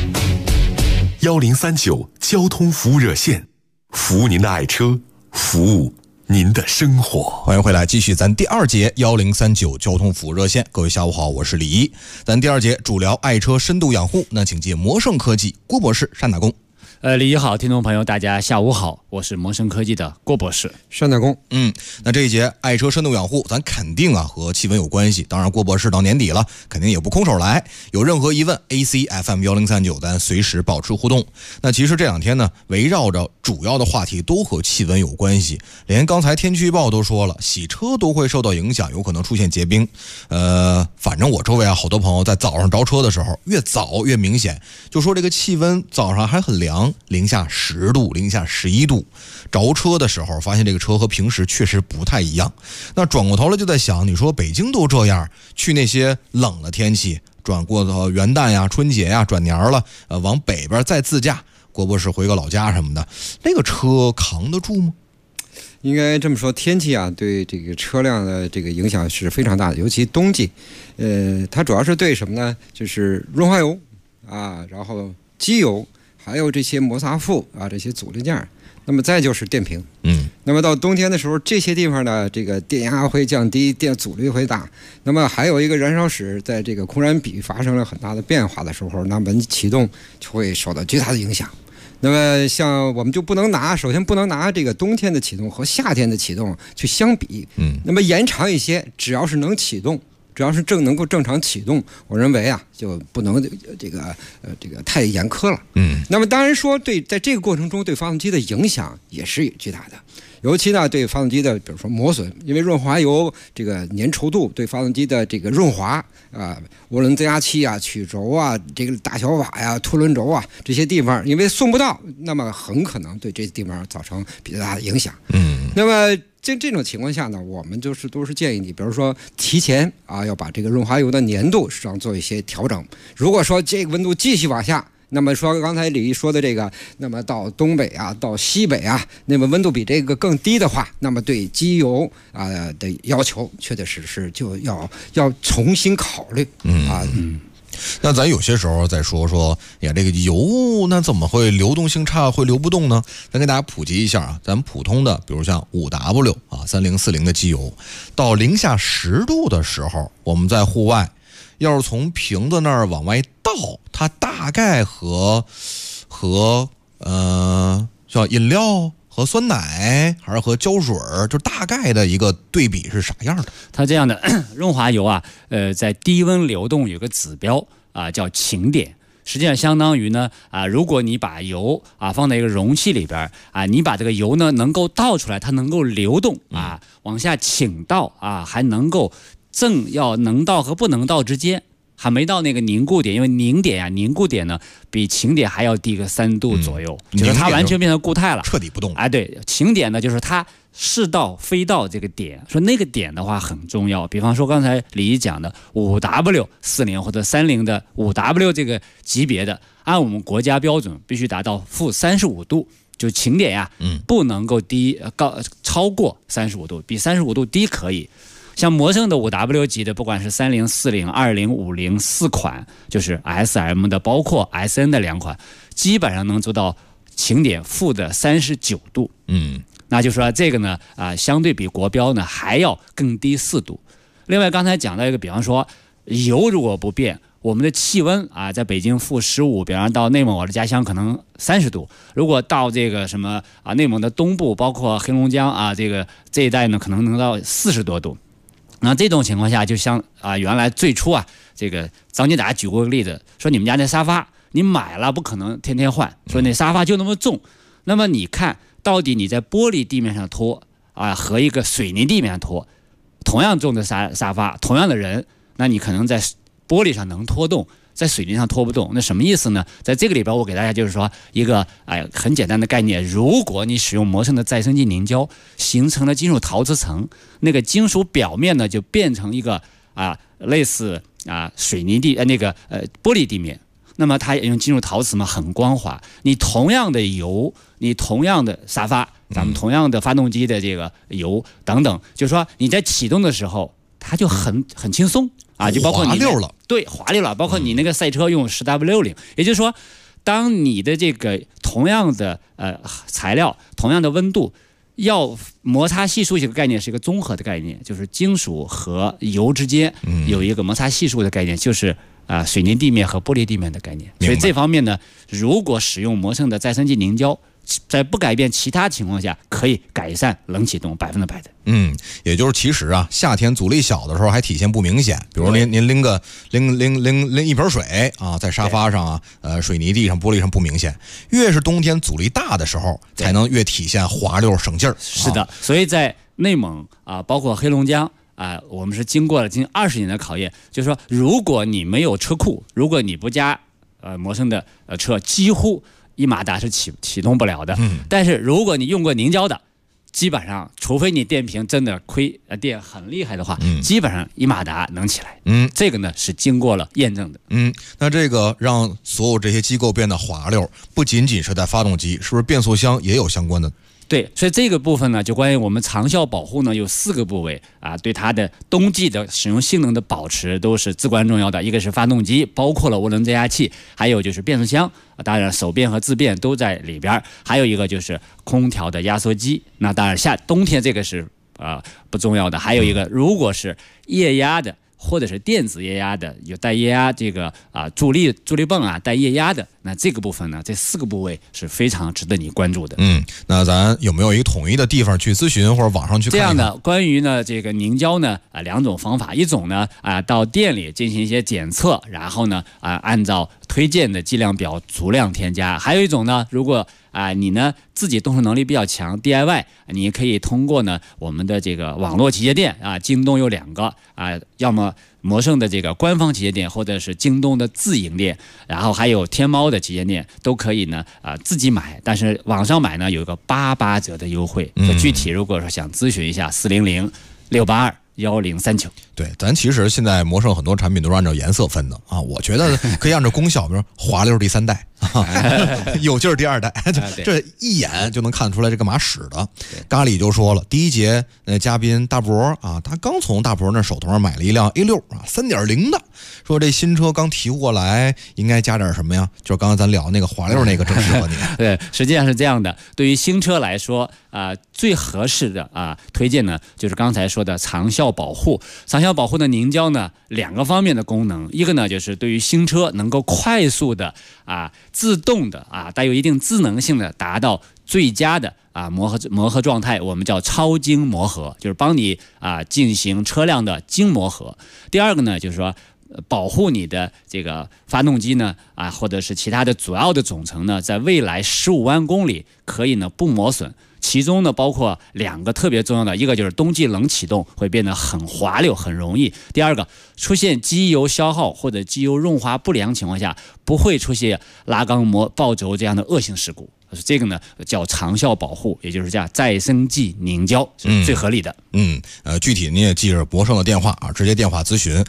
1039交通服务热线，服务您的爱车，服务您的生活。 欢迎回来，继续咱第2节1039交通服务热线。各位下午好，我是李一。咱第2节主聊爱车深度养护，那请接魔盛科技郭博士单打工。 李一好，听众朋友大家下午好，我是魔盛科技的郭博士， 单打工。 那这一节爱车深度养护，咱肯定和气温有关系。当然，郭博士到年底了，肯定也不空手来。有任何疑问 ，ACFM1039，咱随时保持互动。那其实这2天呢，围绕着主要的话题都和气温有关系，连刚才天气预报都说了，洗车都会受到影响，有可能出现结冰。反正我周围好多朋友在早上着车的时候，越早越明显，就说这个气温早上还很凉。零下10度、零下11度，着车的时候发现这个车和平时确实不太一样。那转过头来就在想，你说北京都这样，去那些冷的天气，转过到元旦呀、春节呀、转年了，往北边再自驾，郭博士回个老家什么的，那个车扛得住吗？ 应该这么说，天气对这个车辆的这个影响是非常大的，尤其冬季，它主要是对什么呢？就是润滑油然后机油。还有这些摩擦副这些阻力件，那么再就是电瓶。那么到冬天的时候，这些地方呢，这个电压会降低，电阻力会大。那么还有一个燃烧室在这个空燃比发生了很大的变化的时候，那么启动就会受到巨大的影响。那么像我们就首先不能拿这个冬天的启动和夏天的启动去相比。那么延长一些，只要是能启动。只要是能够正常启动，我认为就不能这个太严苛了。那么当然说在这个过程中对发动机的影响也是巨大的，尤其呢对发动机的比如说磨损，因为润滑油这个粘稠度对发动机的这个润滑涡轮增压器曲轴这个大小瓦凸轮轴这些地方，因为送不到，那么很可能对这些地方造成比较大的影响。那么这种情况下呢，我们都是建议你，比如说提前要把这个润滑油的粘度上做一些调整。如果说这个温度继续往下，那么说刚才李一说的这个，那么到东北到西北那么温度比这个更低的话，那么对机油的要求确实就要重新考虑。 那咱有些时候再说呀，这个油那怎么会流动性差，会流不动呢？咱给大家普及一下咱们普通的，比如像5W 3040的机油，到零下10度的时候，我们在户外要是从瓶子那儿往外倒，它大概和像饮料和酸奶还是和胶水，就大概的一个对比是啥样的？ 它这样的润滑油啊，在低温流动有个指标啊，叫晴点。实际上相当于呢如果你把油放在一个容器里边你把这个油呢能够倒出来，它能够流动往下倾倒还能够正要能倒和不能倒之间。还没到那个凝固点，因为凝固点呢比晴点还要低个3度左右，就是它完全变成固态了， 彻底不动。 对，晴点呢就是它是到非到这个点，说那个点的话很重要。比方说刚才李毅讲的 5W40 或者30的 5W 这个级别的，按我们国家标准必须达到-35度，就晴点不能够超过35度，比35度低可以。像摩圣的 5W 级的，不管是30、40、20、50、4款，就是 SM 的，包括 SN 的2款，基本上能做到晴点-39度。那就说这个呢相对比国标呢还要更低4度。另外刚才讲到一个，比方说油如果不变，我们的气温在北京-15，比方到内蒙我的家乡可能30度，如果到这个什么内蒙的东部，包括黑龙江这一带呢，可能能到40多度。那这种情况下，就像原来最初这个张金达举过个例子，说你们家那沙发你买了不可能天天换，说那沙发就那么重，那么你看到底你在玻璃地面上拖和一个水泥地面上拖，同样重的沙发，同样的人，那你可能在玻璃上能拖动，在水泥上拖不动。那什么意思呢？在这个里边我给大家就是说一个很简单的概念，如果你使用摩圣的再生剂凝胶形成了金属陶瓷层，那个金属表面呢就变成一个类似水泥地玻璃地面，那么它用金属陶瓷嘛，很光滑。你同样的油，你同样的沙发，咱们同样的发动机的这个油等等，就是说你在启动的时候它就很轻松就包括你滑溜了， 对，滑溜了。包括你那个赛车用10W60，也就是说，当你的这个同样的材料、同样的温度，要摩擦系数这个概念是一个综合的概念，就是金属和油之间有一个摩擦系数的概念，就是水泥地面和玻璃地面的概念。所以这方面呢，如果使用摩圣的再生剂凝胶，在不改变其他情况下，可以改善冷启动100%的。 也就是其实夏天阻力小的时候还体现不明显，比如您拎一盆水在沙发上水泥地上、玻璃上不明显。越是冬天阻力大的时候，才能越体现滑溜省劲儿。 是的，所以在内蒙包括黑龙江我们是经过了近20年的考验，就是说，如果你没有车库，如果你不加摩圣的车，几乎1马达是启动不了的。但是如果你用过凝胶的，基本上除非你电瓶真的电很厉害的话，基本上1马达能起来。这个呢是经过了验证的。 那这个让所有这些机构变得滑溜，不仅仅是在发动机，是不是变速箱也有相关的？ 对，所以这个部分呢，就关于我们长效保护呢，有4个部位对它的冬季的使用性能的保持都是至关重要的。一个是发动机，包括了涡轮增压器，还有就是变速箱，当然手变和自变都在里边，还有一个就是空调的压缩机。那当然冬天这个是不重要的。还有一个，如果是液压的，或者是电子液压的，有带液压这个助力泵带液压的，那这个部分呢，这4个部位是非常值得你关注的。 那咱有没有一个统一的地方去咨询，或者网上去看一看？ 这样的关于呢这个凝胶呢2种方法，一种呢到店里进行一些检测，然后呢按照推荐的剂量表足量添加；还有一种呢，如果你呢自己动手能力比较强 DIY， 你可以通过呢我们的这个网络旗舰店京东有2个要么摩圣的这个官方旗舰店，或者是京东的自营店，然后还有天猫的旗舰店，都可以呢自己买，但是网上买呢有个88折的优惠。具体如果说想咨询一下400-682-1039。 对，咱其实现在摩圣很多产品都是按照颜色分的我觉得可以按照功效，比如滑溜第3代有劲儿第2代，这一眼就能看出来这干嘛使的。咖喱就说了，第一节嘉宾大伯他刚从大伯那手头上买了一辆 A6 3.0的，说这新车刚提过来，应该加点什么呀？就是刚刚咱聊那个滑溜那个正适合你。 对，实际上是这样的，对于新车来说最合适的推荐呢，就是刚才说的长效保护。长效保护的凝胶呢，2个方面的功能，一个呢就是对于新车能够快速的自动的带有一定智能性的达到最佳的磨合状态，我们叫超精磨合，就是帮你进行车辆的精磨合。第二个呢，就是说保护你的这个发动机呢或者是其他的主要的总成呢，在未来15万公里可以呢不磨损。其中呢，包括2个特别重要的，一个就是冬季冷启动会变得很滑溜，很容易；第二个，出现机油消耗或者机油润滑不良情况下，不会出现拉缸爆轴这样的恶性事故。这个呢叫长效保护，也就是叫再生剂凝胶，是最合理的。 具体你也记着博胜的电话直接电话咨询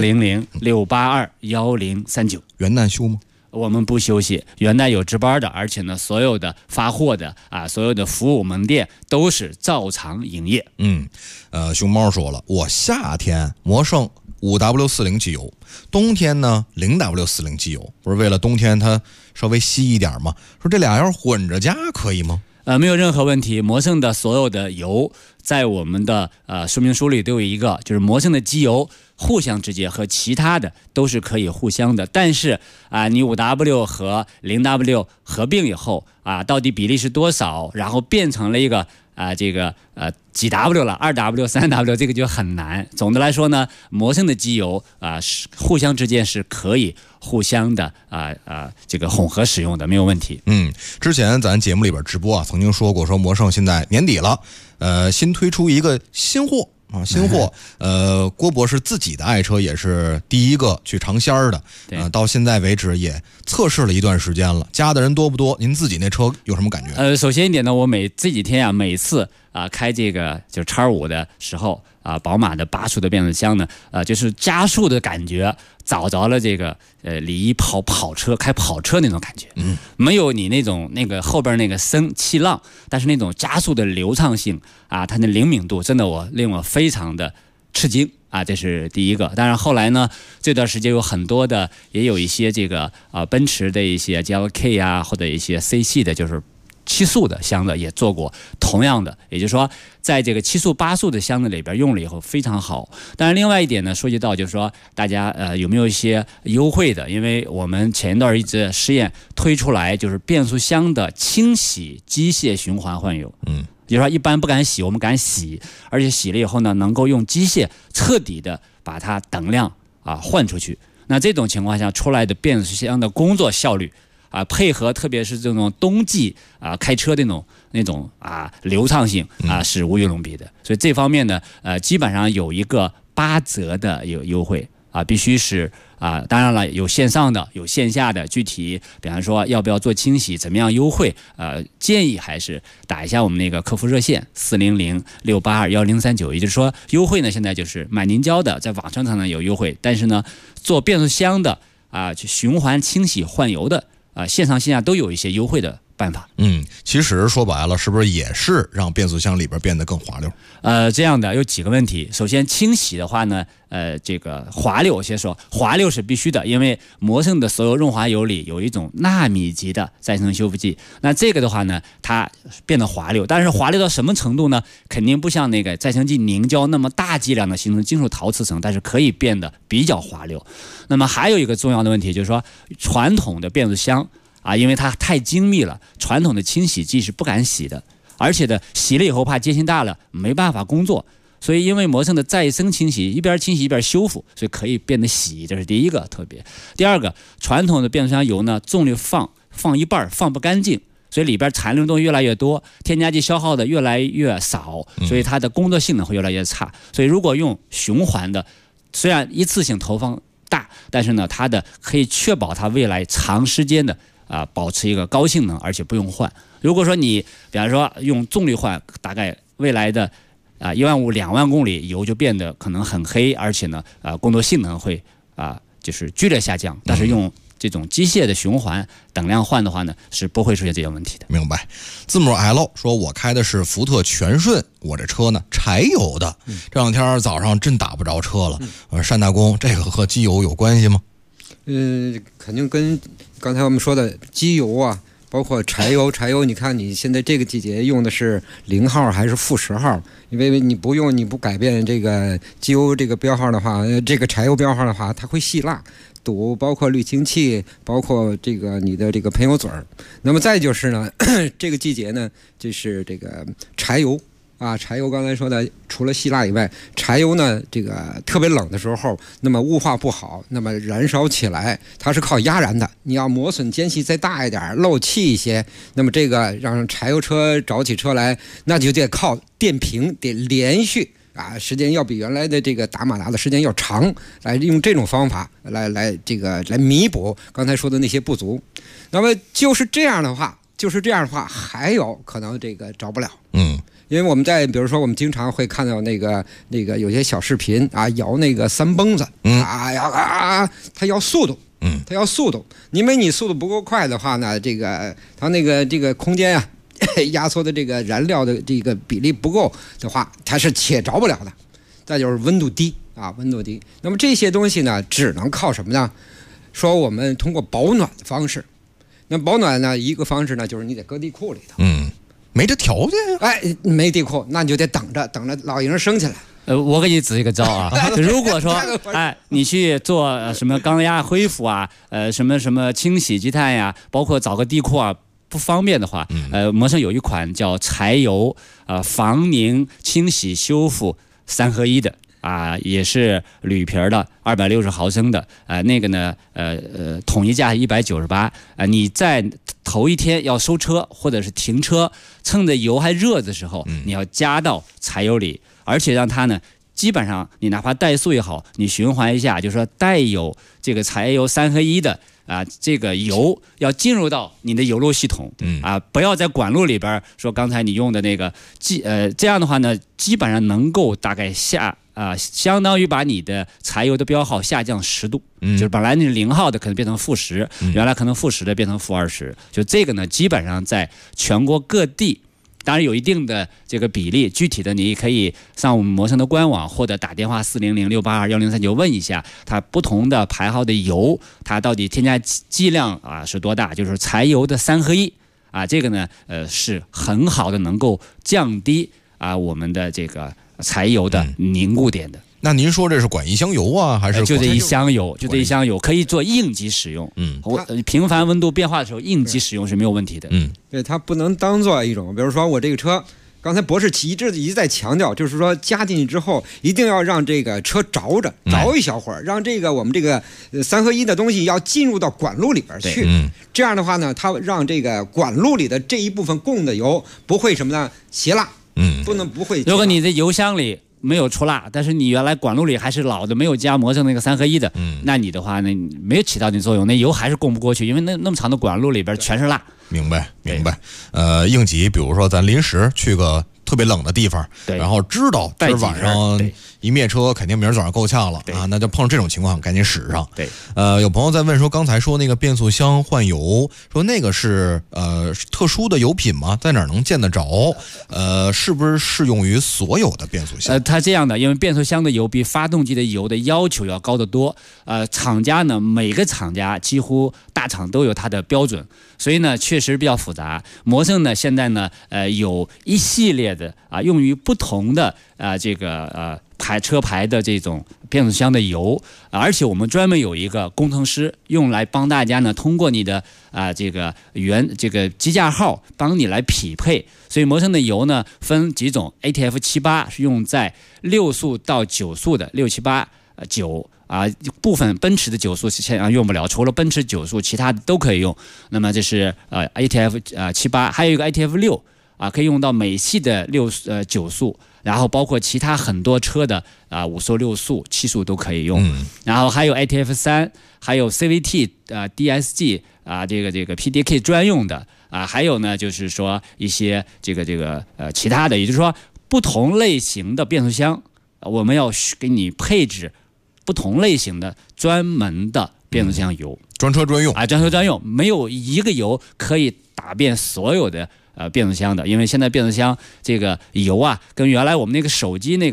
400-682-1039。 元旦休吗？ 我们不休息，元旦有值班的，而且呢，所有的发货的所有的服务门店都是照常营业。 熊猫说了，我夏天魔胜5W40机油，冬天呢0W40机油，不是为了冬天它稍微稀一点吗？说这俩要是混着加可以吗？ 没有任何问题。魔胜的所有的油在我们的说明书里都有一个，就是魔胜的机油互相之间和其他的都是可以互相的，但是你5W 和0W 合并以后到底比例是多少，然后变成了一个几 W 了，2W 3W 这个就很难。总的来说呢，魔胜的机油是互相之间是可以互相的这个混合使用的，没有问题。 之前咱节目里边直播曾经说过，说魔胜现在年底了，新推出一个新货。郭博士自己的爱车也是第一个去尝鲜的，到现在为止也测试了一段时间了，加的人多不多？您自己那车有什么感觉？ 首先一点呢，我这几天每次开这个就是X5的时候宝马的8速的变速箱呢，就是加速的感觉找着了这个李一开跑车那种感觉，没有你那个后边那个气浪，但是那种加速的流畅性它的灵敏度真的令我非常的吃惊这是第一个。当然后来呢，这段时间有很多的，也有一些这个奔驰的一些 GLK 或者一些 C 系的，就是7速的箱子也做过同样的，也就是说在这个7速8速的箱子里边用了以后非常好。当然另外一点呢，说及到就是说大家有没有一些优惠的，因为我们前一段一直试验推出来就是变速箱的清洗机械循环换油，就是说一般不敢洗，我们敢洗，而且洗了以后呢，能够用机械彻底的把它等量换出去。那这种情况下出来的变速箱的工作效率配合特别是这种冬季开车的那种流畅性是无与伦比的。所以这方面呢基本上有一个8折的优惠必须是当然了，有线上的有线下的，具体比方说要不要做清洗，怎么样优惠建议还是打一下我们那个客服热线400-682-1039。也就是说优惠呢现在就是买凝胶的在网上才能有优惠，但是呢做变速箱的去循环清洗换油的线上线下都有一些优惠的办法。 其实说白了，是不是也是让变速箱里边变得更滑溜？ 这样的有几个问题。首先，清洗的话呢，这个滑溜，先说滑溜是必须的，因为魔胜的所有润滑油里有一种纳米级的再生修复剂。那这个的话呢，它变得滑溜，但是滑溜到什么程度呢？肯定不像那个再生剂凝胶那么大剂量的形成金属陶瓷层，但是可以变得比较滑溜。那么还有一个重要的问题就是说，传统的变速箱因为它太精密了，传统的清洗剂是不敢洗的，而且的洗了以后怕结晶大了没办法工作，所以因为魔胜的再生清洗一边清洗一边修复，所以可以变得洗，这是第一个特别。第二个，传统的变速箱油呢重力放一半放不干净，所以里边残留的东西越来越多，添加剂消耗的越来越少，所以它的工作性能会越来越差。所以如果用循环的，虽然一次性投放大，但是呢它的可以确保它未来长时间的保持一个高性能，而且不用换。如果说你比方说用重力换，大概未来的15000、2万公里油就变得可能很黑，而且呢工作性能会就是剧烈下降。但是用这种机械的循环等量换的话呢，是不会出现这些问题的。 明白。字母 L 说，我开的是福特全顺，我这车呢柴油的，这两天早上真打不着车了。单大公，这个和机油有关系吗？ 肯定跟刚才我们说的机油包括柴油，你看你现在这个季节用的是0号还是-10号？因为你不改变这个机油这个标号的话，这个柴油标号的话，它会细蜡。堵，包括滤清器，包括这个你的这个喷油嘴儿。那么再就是呢，这个季节呢，就是这个柴油啊，柴油刚才说的，除了细蜡以外，柴油呢，这个特别冷的时候，那么雾化不好，那么燃烧起来它是靠压燃的。你要磨损间隙再大一点，漏气一些，那么这个让柴油车着起车来，那就得靠电瓶，得连续。啊，时间要比原来的这个打马达的时间要长，来用这种方法来弥补刚才说的那些不足。那么就是这样的话，还有可能这个着不了。因为我们比如说我们经常会看到那个有些小视频啊，摇那个三蹦子，它要速度，它要速度，因为你速度不够快的话呢，它这个空间啊。压缩的这个燃料的这个比例不够的话，它是且着不了的。再就是温度低啊，温度低。那么这些东西呢，只能靠什么呢？说我们通过保暖的方式。那保暖呢，一个方式呢，就是你得搁地库里头。 没这条件。 没地库，那你就得等着老鹰升起来。 我给你指一个招啊，如果说你去做什么缸压恢复啊，什么清洗积碳呀，包括找个地库啊。不方便的话，摩生有一款叫柴油防凝清洗修复3合1的啊，也是铝瓶的260毫升的那个呢统一价198你在头一天要收车或者是停车，趁着油还热的时候，你要加到柴油里，而且让它呢。基本上你哪怕怠速也好，你循环一下，就是说带有这个柴油3合1的这个油要进入到你的油路系统，不要在管路里边说刚才你用的那个这样的话呢，基本上能够大概相当于把你的柴油的标号下降10度，就是本来你0号的可能变成-10，原来可能-10的变成-20，就这个呢，基本上在全国各地。当然有一定的这个比例，具体的你可以上我们摩生的官网或者打电话400-682-1039问一下，它不同的牌号的油，它到底添加剂量是多大？就是柴油的3合1这个呢是很好的能够降低我们的这个柴油的凝固点的。 那您说这是管一箱油啊，还是就这一箱油？就这一箱油可以做应急使用。频繁温度变化的时候，应急使用是没有问题的。 对，它不能当做一种，比如说我这个车，刚才博士一直在强调，就是说加进去之后，一定要让这个车着一小会儿，让这个我们这个3合1的东西要进入到管路里边去。这样的话呢，它让这个管路里的这一部分供的油不会什么呢泄蜡。不会。 如果你的油箱里没有出蜡，但是你原来管路里还是老的没有加磨成那个3合1的，那你的话呢没有起到你作用，那油还是供不过去，因为那么长的管路里边全是蜡。 明白。应急，比如说咱临时去个特别冷的地方，然后知道今儿晚上一灭车肯定明儿早上够呛了那就碰上这种情况赶紧使上。有朋友在问说，刚才说那个变速箱换油，说那个是特殊的油品吗？在哪儿能见得着？是不是适用于所有的变速箱？ 它这样的，因为变速箱的油比发动机的油的要求要高得多。厂家呢，每个厂家几乎大厂都有它的标准，所以呢确实比较复杂。摩生呢现在呢有一系列的用于不同的这个车牌的这种变速箱的油，而且我们专门有一个工程师用来帮大家呢通过你的这个机架号帮你来匹配。所以摩生的油呢分几种 ，ATF 78是用在6速到9速的6、7、8、9。部分奔驰的9速现在用不了，除了奔驰9速，其他的都可以用。那么这是ATF 78，还有一个 ATF 6可以用到美系的9速，然后包括其他很多车的5速、6速、7速都可以用。然后还有 ATF 3，还有 CVT DSG 这个 PDK 专用的还有呢就是说一些这个其他的，也就是说不同类型的变速箱，我们要给你配置不同类型的专门的变速箱油， 专车专用专车专用，没有一个油可以打遍所有的变速箱的，因为现在变速箱这个油跟原来我们那个手机那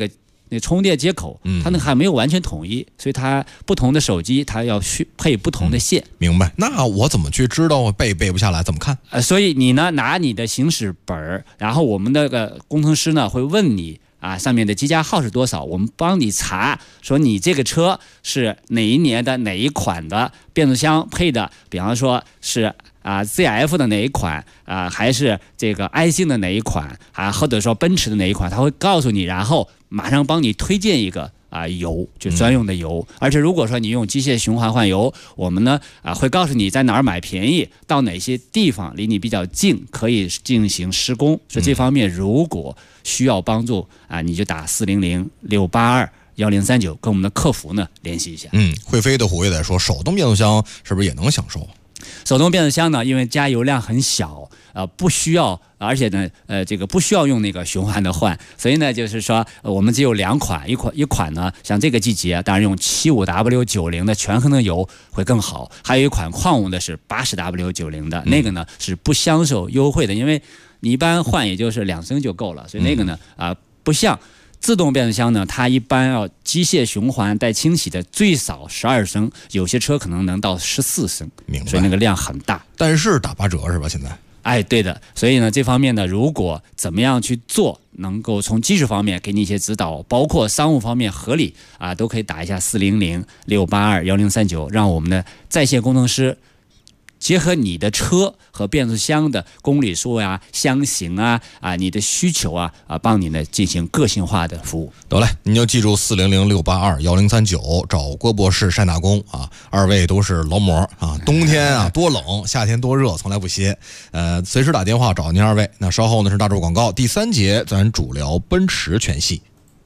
那充电接口，它那还没有完全统一，所以它不同的手机它要去配不同的线。 明白？那我怎么去知道背不下来？怎么看？ 所以你呢拿你的行驶本，然后我们那个工程师呢会问你上面的机架号是多少，我们帮你查，说你这个车是哪一年的哪一款的变速箱配的，比方说是ZF 的哪一款还是这个爱信的哪一款或者说奔驰的哪一款，他会告诉你，然后马上帮你推荐一个油，就专用的油。而且如果说你用机械循环换油，我们呢会告诉你在哪儿买便宜，到哪些地方离你比较近可以进行施工。所以这方面如果需要帮助你就打400-682-1039跟我们的客服呢联系一下。 会飞的虎也在说，手动变速箱是不是也能享受？ 手动变速箱呢，因为加油量很小，不需要，而且呢，这个不需要用那个循环的换，所以呢，就是说我们只有2款，一款呢，像这个季节，当然用 75W90 的全恒的油会更好，还有一款矿物的是 80W90 的，那个呢是不享受优惠的，因为你一般换也就是2升就够了，所以那个呢不像自动变速箱呢，它一般要机械循环带清洗的最少12升，有些车可能能到14升，所以那个量很大。 但是打8折是吧？现在？ 对的。所以呢，这方面呢，如果怎么样去做，能够从技术方面给你一些指导，包括商务方面合理都可以打一下400-682-1039，让我们的在线工程师结合你的车和变速箱的公里数箱型你的需求帮你呢进行个性化的服务。 得嘞，您就记住400-682-1039，找郭博士晒打工二位都是劳模冬天多冷，夏天多热，从来不歇。随时打电话找您二位。那稍后呢是大众广告，第3节咱主聊奔驰全系。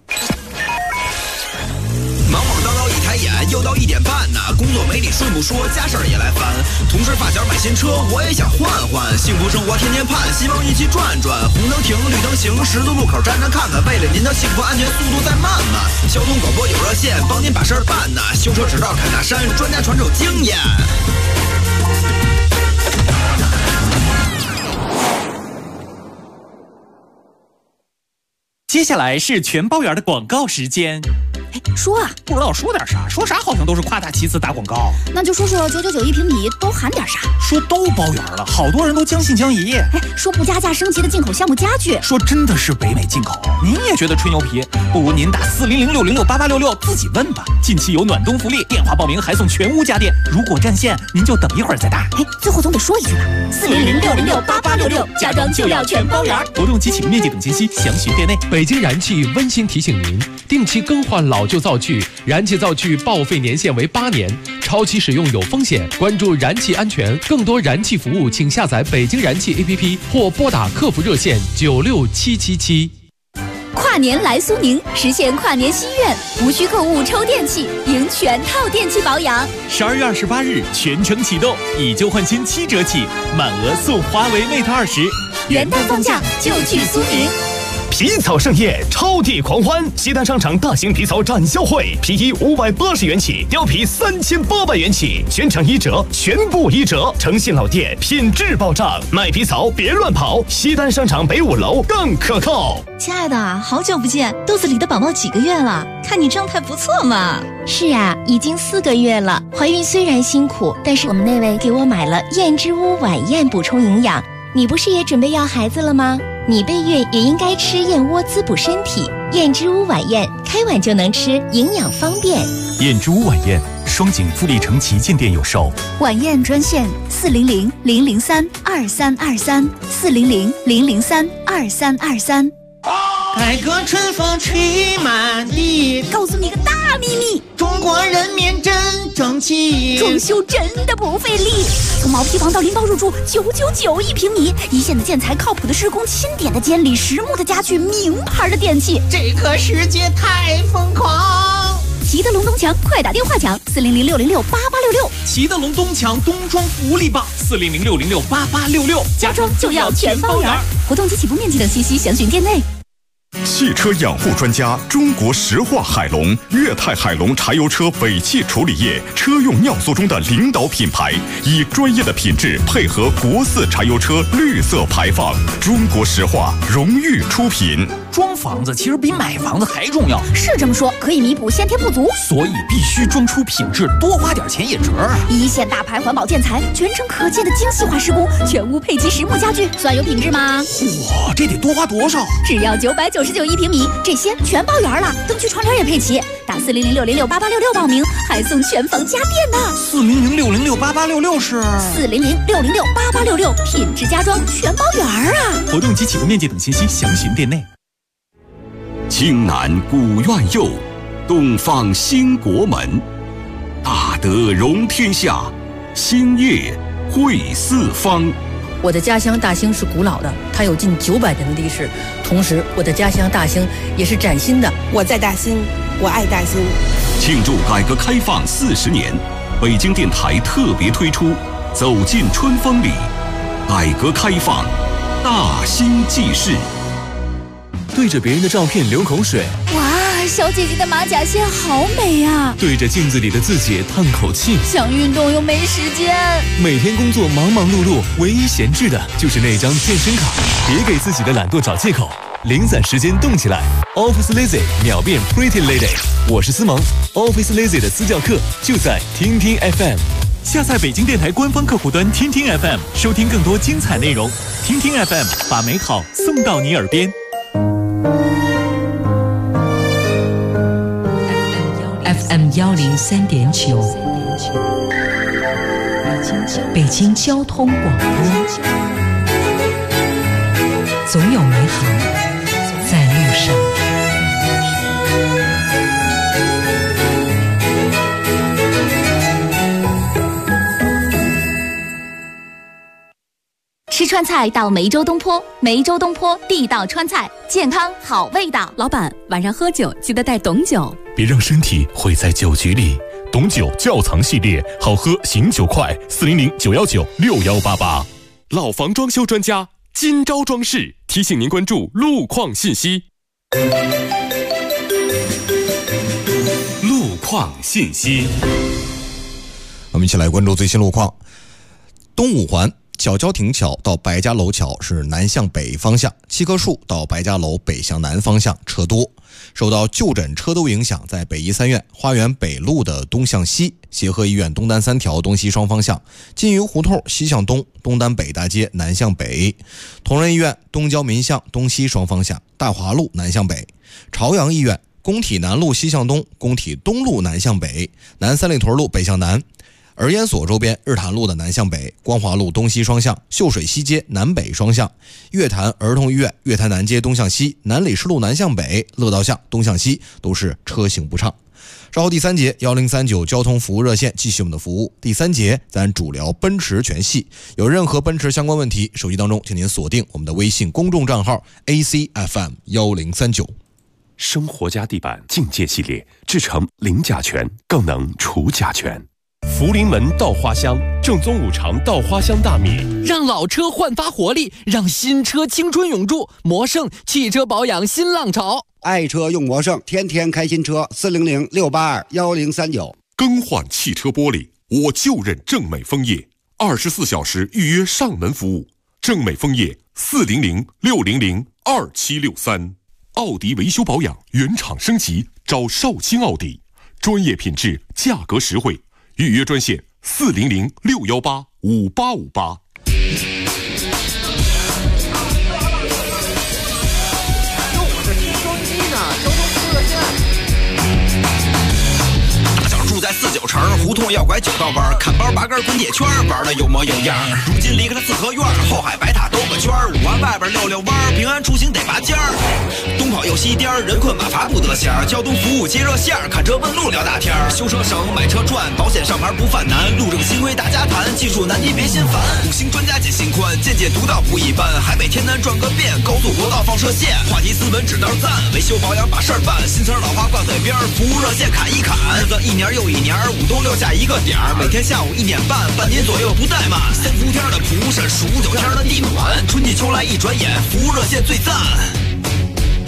又到1点半呢，工作没理顺不说，家事儿也来烦。同事发小买新车，我也想换换。幸福生活天天盼，希望一起转转。红灯停，绿灯行，十字路口站站看看。为了您的幸福安全，速度再慢慢。交通广播有热线，帮您把事儿办呢。修车指导侃大山，专家传授经验。 接下来是全包圆的广告时间。 说不知道说点啥，说啥好像都是夸大其词打广告。 那就说说999一平米都含点啥？ 说都包圆了，好多人都将信将疑。 说不加价升级的进口项目家具， 说真的是北美进口。您也觉得吹牛皮？不如您打400-606-8866自己问吧。近期有暖冬福利，电话报名还送全屋家电。如果占线，您就等一会儿再打。 最后总得说一句吧，400-606-8866，家装就要全包圆。 活动及启动面积等信息详询店内。 北京燃气温馨提醒您，定期更换老旧灶具，燃气灶具报废年限为8年，超期使用有风险。关注燃气安全，更多燃气服务请下载北京燃气 APP 或拨打客服热线96777。 跨年来苏宁，实现跨年心愿，无需购物抽电器，赢全套电器保养。 12月28日全程启动，以旧换新7折起，满额送华为 Mate 20。 元旦放假就去苏宁。 皮草盛宴，超地狂欢！西单商场大型皮草展销会，皮衣580元起，貂皮3800元起，全场1折，全部1折。诚信老店，品质保障，卖皮草别乱跑。西单商场北5楼更可靠。 亲爱的，好久不见，肚子里的宝宝几个月了？看你状态不错嘛。 是啊，已经4个月了。怀孕虽然辛苦，但是我们那位给我买了燕之屋晚宴补充营养。你不是也准备要孩子了吗？你备孕也应该吃燕窝滋补身体。燕之屋晚宴，开碗就能吃，营养方便。 燕之屋晚宴，双井富力城旗舰店有售。 晚宴专线400-003-2323，400-003-2323。 改革春风吹满地， 告诉你个大秘密， 中国人民真争气， 装修真的不费力。从毛坯房到拎包入住，999一平米，一线的建材，靠谱的施工，钦点的监理，实木的家具，名牌的电器。 这个世界太疯狂！ 齐德龙东强，快打电话抢400-606-8866。 齐德龙东强冬装福利棒，400-606-8866， 家装就要全包圆。活动及起步面积等信息详询店内。 汽车养护专家，中国石化海龙、粤泰海龙柴油车尾气处理液车用尿素中的领导品牌，以专业的品质配合国四柴油车绿色排放。中国石化荣誉出品。 装房子其实比买房子还重要， 是这么说，可以弥补先天不足， 所以必须装出品质，多花点钱也值啊！ 一线大牌环保建材，全程可见的精细化施工，全屋配齐实木家具，算有品质吗？ 嚯，这得多花多少？ 只要999一平米，这些全包圆了，灯具窗帘也配齐。打40060688866报名，还送全房家电呢。 40060688866是 40060688866，品质家装全包圆啊！ 活动及启动面积等信息详询店内。 青南古院右，东方兴国门。大德容天下，兴业惠四方。 我的家乡大兴是古老的，它有近900年的历史。同时，我的家乡大兴也是崭新的。 我在大兴，我爱大兴。 庆祝改革开放40年，北京电台特别推出《走进春风里》，改革开放，大兴记事。 对着别人的照片流口水， 哇，小姐姐的马甲线好美啊！ 对着镜子里的自己叹口气， 想运动又没时间。 每天工作忙忙碌碌，唯一闲置的就是那张健身卡。别给自己的懒惰找借口，零散时间动起来。Office Lazy 秒变 Pretty Lady， 我是思萌。Office Lazy 的私教课就在听听 FM。 下载北京电台官方客户端听听 FM， 收听更多精彩内容。听听 FM， 把美好送到你耳边。 FM 103.9，北京交通广播，总有美好在路上。 吃川菜到梅州东坡，梅州东坡地道川菜，健康好味道。 老板，晚上喝酒记得带董酒， 别让身体毁在酒局里。董酒窖藏系列，好喝醒酒快，400-919-6188。老房装修专家今朝装饰提醒您关注路况信息。路况信息， 我们一起来关注最新路况。东五环小交亭桥到白家楼桥是南向北方向，七棵树到白家楼北向南方向车多。受到就诊车兜影响，在北医三院花园北路的东向西，协和医院东单3条东西双方向，金鱼胡同西向东，东单北大街南向北，同仁医院东郊民巷东西双方向，大华路南向北，朝阳医院工体南路西向东，工体东路南向北，南三里屯路北向南，儿研所周边日坛路的南向北，光华路东西双向，秀水西街南北双向，月坛儿童医院月坛南街东向西，南礼士路南向北，乐道巷东向西都是车行不畅。稍后第3节1039交通服务热线继续我们的服务。第3节咱主聊奔驰全系，有任何奔驰相关问题，手机当中请您锁定我们的微信公众账号 ACFM1039。 生活家地板境界系列，制成零甲醛，更能除甲醛。福临门稻花香，正宗五常稻花香大米， 让老车焕发活力，让新车青春永驻。魔盛汽车保养新浪潮， 爱车用魔盛，天天开新车，400-682-1039。 更换汽车玻璃，我就认正美枫叶，24小时预约上门服务。正美枫叶400-600-2763。奥迪维修保养原厂升级，找少卿奥迪，专业品质，价格实惠。预约专线400-618-5858。 住在49城，胡同要拐9道弯，砍包拔根滚铁圈，玩的有模有样。如今离开了四合院，后海白塔兜个圈，5环外边溜溜弯，平安出行得拔尖儿。东跑右西颠，人困马乏不得闲。交通服务接热线，看车问路聊大天。修车省，买车赚，保险上牌不犯难。路政新规大家谈，技术难题别心烦。5星专家解心宽，见解独到不一般。海北天南转个遍，高速国道放射线。话题斯文指道赞，维修保养把事儿办。新词老话挂嘴边，服务热线砍一砍。日子1年又1年，5冬6夏一个点儿，每天下午1点半，半年左右不怠慢。3伏天的蒲山，数9天的地暖，春季秋来一转眼，服务热线最赞。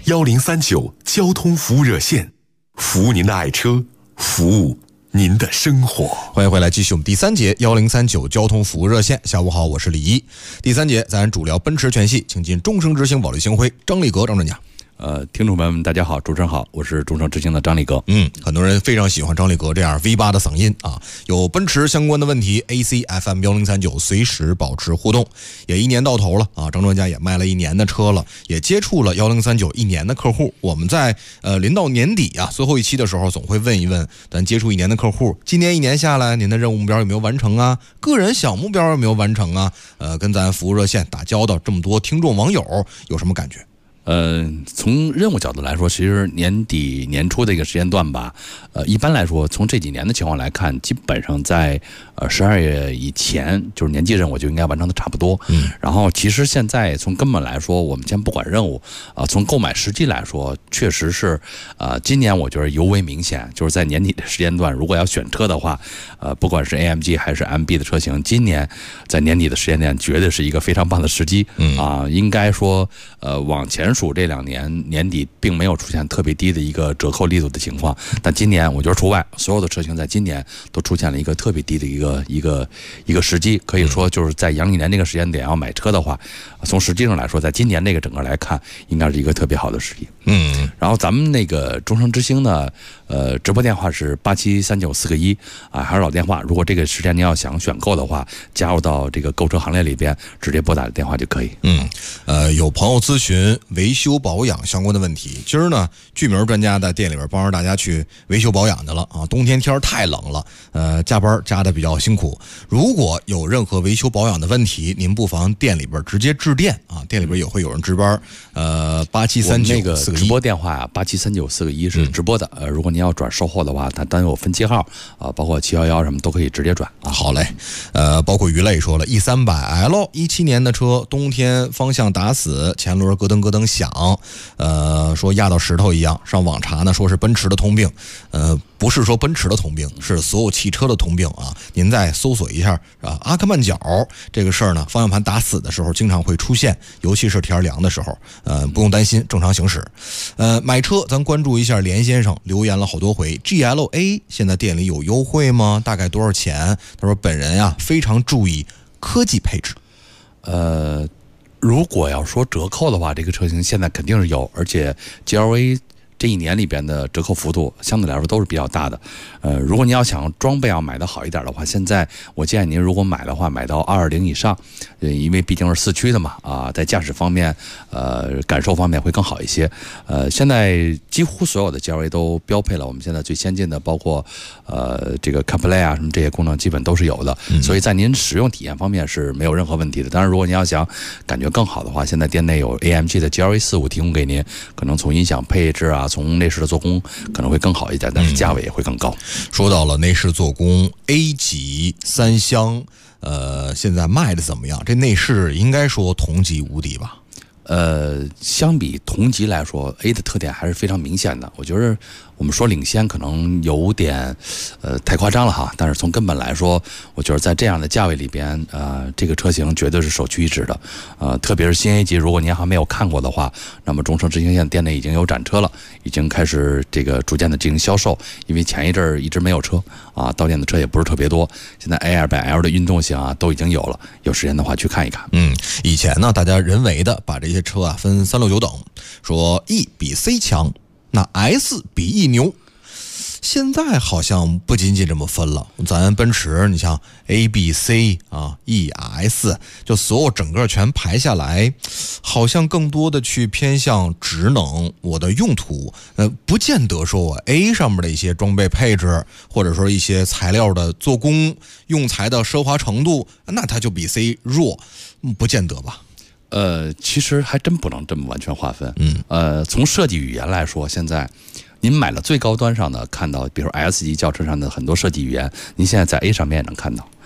1039交通服务热线，服务您的爱车，服务您的生活。 欢迎回来，继续我们第三节1039交通服务热线。下午好，我是李一。第三节咱主聊奔驰全系，请进终生之星保利星辉张立革张专家。 听众朋友们，大家好，主持人好，我是终生之星的张立革。 很多人非常喜欢张立革这样 V8 的嗓音啊。有奔驰相关的问题 ，AC FM 1039随时保持互动。也1年到头了啊，张专家也卖了1年的车了，也接触了10391年的客户。我们在临到年底啊，最后一期的时候，总会问一问咱接触1年的客户，今年1年下来，您的任务目标有没有完成啊？个人小目标有没有完成啊？跟咱服务热线打交道这么多听众网友有什么感觉？ 从任务角度来说，其实年底年初的一个时间段吧，一般来说，从这几年的情况来看，基本上在12月以前，就是年季任务就应该完成的差不多。然后其实现在从根本来说，我们先不管任务，从购买时机来说，确实是今年我觉得尤为明显，就是在年底的时间段，如果要选车的话，不管是 AMG 还是 MB 的车型，今年在年底的时间段绝对是一个非常棒的时机。应该说往前数这2年年底并没有出现特别低的一个折扣力度的情况，但今年我觉得除外，所有的车型在今年都出现了一个特别低的一个时机，可以说就是在阳历年这个时间点要买车的话，从实际上来说，在今年这个整个来看，应该是一个特别好的时机。然后咱们那个终生之星呢，直播电话是873941啊，还是老电话。如果这个时间您要想选购的话，加入到这个购车行列里边，直接拨打电话就可以。 有朋友咨询维修保养相关的问题，今儿呢，巨名专家在店里边帮着大家去维修保养去了啊。冬天天太冷了，加班加的比较辛苦。如果有任何维修保养的问题，您不妨店里边直接致电啊，店里边也会有人值班。8739 那个直播电话啊，873941是直播的。如果您要转售后的话，它单有分期号啊，包括711什么都可以直接转啊。 好嘞，包括鱼类说了 E300L 17年的车，冬天方向打死，前轮咯噔咯噔响，说压到石头一样。上网查呢，说是奔驰的通病，不是说奔驰的通病，是所有汽车的通病啊。您再搜索一下啊，阿克曼角这个事儿呢，方向盘打死的时候经常会出现，尤其是天凉的时候，不用担心，正常行驶。买车咱关注一下连先生留言了好多回 ，GLA 现在店里有优惠吗？大概多少钱？他说本人啊非常注意科技配置。 如果要说折扣的话，这个车型现在肯定是有，而且 GLA 这1年里边的折扣幅度相对来说都是比较大的。如果您要想装备要买的好一点的话，现在我建议您如果买的话，买到220以上，因为毕竟是4驱的嘛，在驾驶方面，感受方面会更好一些。现在几乎所有的 GLA 都标配了我们现在最先进的，包括这个 CarPlay 啊什么这些功能基本都是有的，所以在您使用体验方面是没有任何问题的。当然，如果您要想感觉更好的话，现在店内有 AMG 的 GLA45提供给您，可能从音响配置啊，从内饰的做工可能会更好一点，但是价位也会更高。 说到了内饰做工 ，A 级3厢，现在卖的怎么样？这内饰应该说同级无敌吧？ 相比同级来说 ，A 的特点还是非常明显的。我觉得我们说领先可能有点太夸张了哈，但是从根本来说，我觉得在这样的价位里边，这个车型绝对是首屈一指的。特别是新 A 级，如果您还没有看过的话，那么终生之星现在店内已经有展车了，已经开始这个逐渐的进行销售。因为前一阵儿一直没有车啊，到店的车也不是特别多。现在 A200L 的运动型啊都已经有了，有时间的话去看一看。 以前呢，大家人为的把这些车啊分3、6、9等，说 E 比 C 强，那 S 比 E 牛。现在好像不仅仅这么分了，咱奔驰你像 A、B、C 啊 E、S， 就所有整个全排下来，好像更多的去偏向职能，我的用途，不见得说我 A 上面的一些装备配置，或者说一些材料的做工、用材的奢华程度，那它就比 C 弱，不见得吧？ 其实还真不能这么完全划分。从设计语言来说，现在您买了最高端上的，看到比如 S 级轿车上的很多设计语言，您现在在 A 上面也能看到。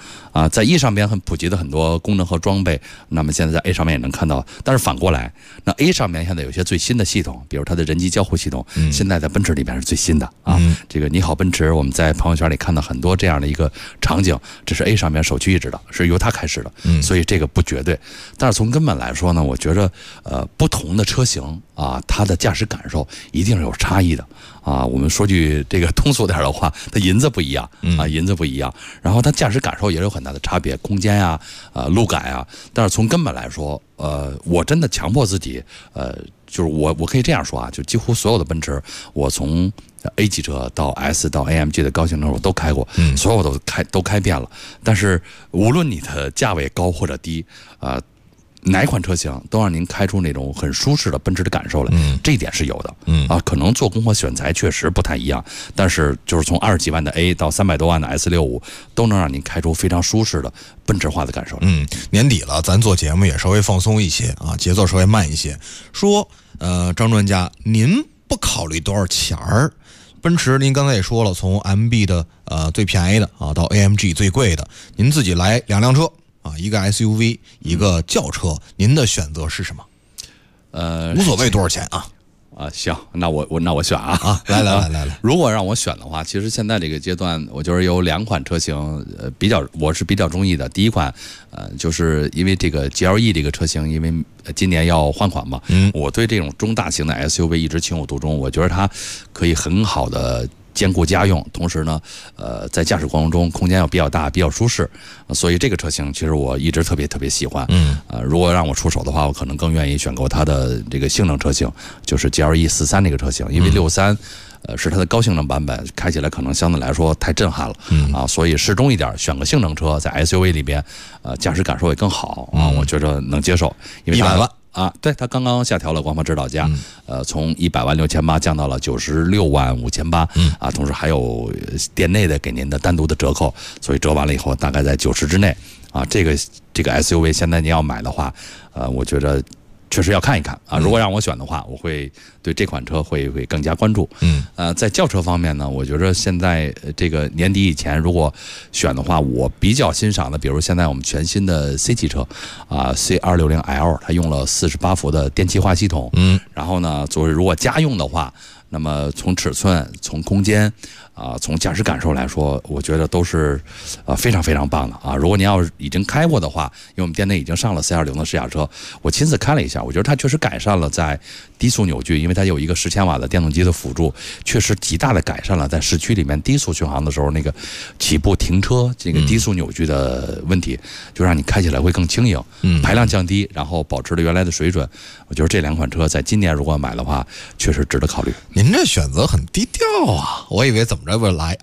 啊，在 E 上边很普及的很多功能和装备，那么现在在 A 上面也能看到。但是反过来，那 A 上面现在有些最新的系统，比如它的人机交互系统，现在在奔驰里边是最新的啊。这个你好奔驰，我们在朋友圈里看到很多这样的一个场景，这是 A 上面首屈一指的，是由它开始的，所以这个不绝对。但是从根本来说呢，我觉着不同的车型啊，它的驾驶感受一定是有差异的啊。我们说句这个通俗点的话，它银子不一样啊，银子不一样，然后它驾驶感受也有很大的差别，空间呀、路感呀。但是从根本来说，我真的强迫自己，就是我可以这样说啊，就几乎所有的奔驰，我从 A 级车到 S 到 AMG 的高性能我都开过，所有都开遍了。但是无论你的价位高或者低，哪款车型都让您开出那种很舒适的奔驰的感受来，这一点是有的。可能做工和选材确实不太一样，但是就是从20几万的 A 到300多万的 S65，都能让您开出非常舒适的奔驰化的感受。 年底了，咱做节目也稍微放松一些啊，节奏稍微慢一些。说，张专家，您不考虑多少钱儿？奔驰，您刚才也说了，从 MB 的最便宜的啊到 AMG 最贵的，您自己来2辆车。一个 SUV， 一个轿车，您的选择是什么？无所谓多少钱啊。 行，那我选啊， 来。 如果让我选的话，其实现在这个阶段，我觉得有2款车型，我是比较中意的。第一款，就是因为这个 GLE 这个车型，因为今年要换款嘛，我对这种中大型的 SUV 一直情有独钟，我觉得它可以很好的兼顾家用，同时呢，在驾驶过程中空间要比较大，比较舒适，所以这个车型其实我一直特别喜欢。如果让我出手的话，我可能更愿意选购它的这个性能车型，就是 GLE 43这个车型，因为63是它的高性能版本，开起来可能相对来说太震撼了所以适中一点，选个性能车，在 SUV 里边，驾驶感受也更好啊，我觉得能接受，因为 100万。 对，它刚刚下调了官方指导价，从100万6800降到了96万5800，同时还有店内的给您的单独的折扣，所以折完了以后大概在90之内啊。这个 SUV 现在您要买的话，我觉得确实要看一看啊。如果让我选的话，我会对这款车会更加关注。在轿车方面呢，我觉得现在这个年底以前，如果选的话，我比较欣赏的，比如现在我们全新的 C 级车C260L， 它用了48伏的电气化系统。然后呢，就是如果家用的话，那么从尺寸、从空间从驾驶感受来说，我觉得都是非常棒的啊。如果您要是已经开过的话，因为我们店内已经上了 C20 的试驾车，我亲自开了一下，我觉得它确实改善了在低速扭矩，因为它有一个10千瓦的电动机的辅助，确实极大的改善了在市区里面低速巡航的时候那个起步停车这个低速扭矩的问题，就让你开起来会更轻盈，排量降低，然后保持了原来的水准。我觉得这2款车在今年如果买的话，确实值得考虑。 您这选择很低调啊，我以为怎么着不来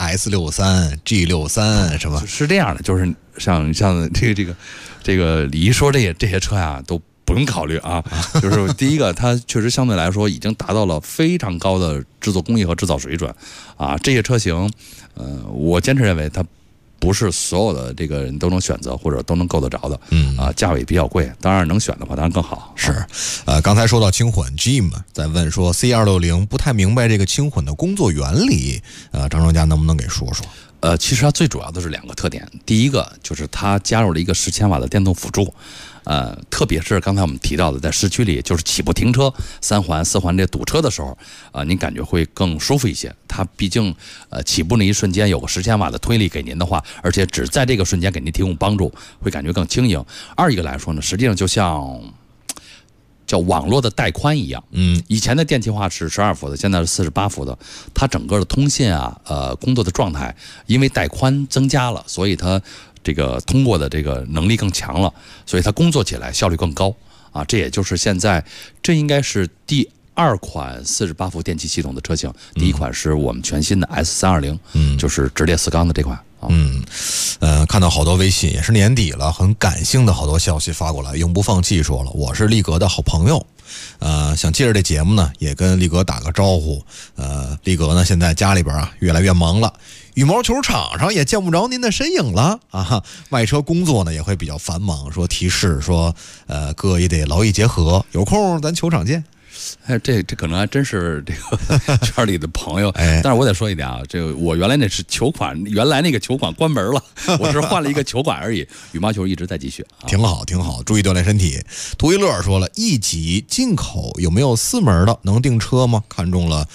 S63、G63 什么？ 是这样的，就是像这个李一说这些车呀都不用考虑啊。就是第一个，它确实相对来说已经达到了非常高的制作工艺和制造水准啊。这些车型，我坚持认为它不是所有的这个人都能选择或者都能够得着的，价位比较贵，当然能选的话当然更好。 是，刚才说到轻混 Jim 在问说 C260 不太明白这个轻混的工作原理，张专家能不能给说说？ 其实它最主要的是2个特点，第一个就是它加入了一个10千瓦的电动辅助。特别是刚才我们提到的，在市区里就是起步停车3环4环这堵车的时候，您感觉会更舒服一些。它毕竟起步那一瞬间有个10千瓦的推力给您的话，而且只在这个瞬间给您提供帮助，会感觉更轻盈。二一个来说呢，实际上就像叫网络的带宽一样，以前的电气化是12伏的，现在是48伏的，它整个的通信工作的状态，因为带宽增加了，所以它这个通过的这个能力更强了，所以它工作起来效率更高啊。这也就是现在这应该是第2款48伏电气系统的车型，第1款是我们全新的 S320，就是直列4缸的这款。 看到好多微信，也是年底了，很感性的好多消息发过来。永不放弃说了，我是力格的好朋友，想借着这节目呢，也跟力格打个招呼。力格呢，现在家里边越来越忙了，羽毛球场上也见不着您的身影了啊。卖车工作呢也会比较繁忙，说提示说，哥也得劳逸结合，有空咱球场见。 这可能还真是这个圈里的朋友。但是我得说一点啊，这个我原来那是球馆，原来那个球馆关门了，我是换了一个球馆而已。羽毛球一直在继续， 挺好，挺好，注意锻炼身体。图一乐说了，E级进口有没有4门的？能订车吗？看中了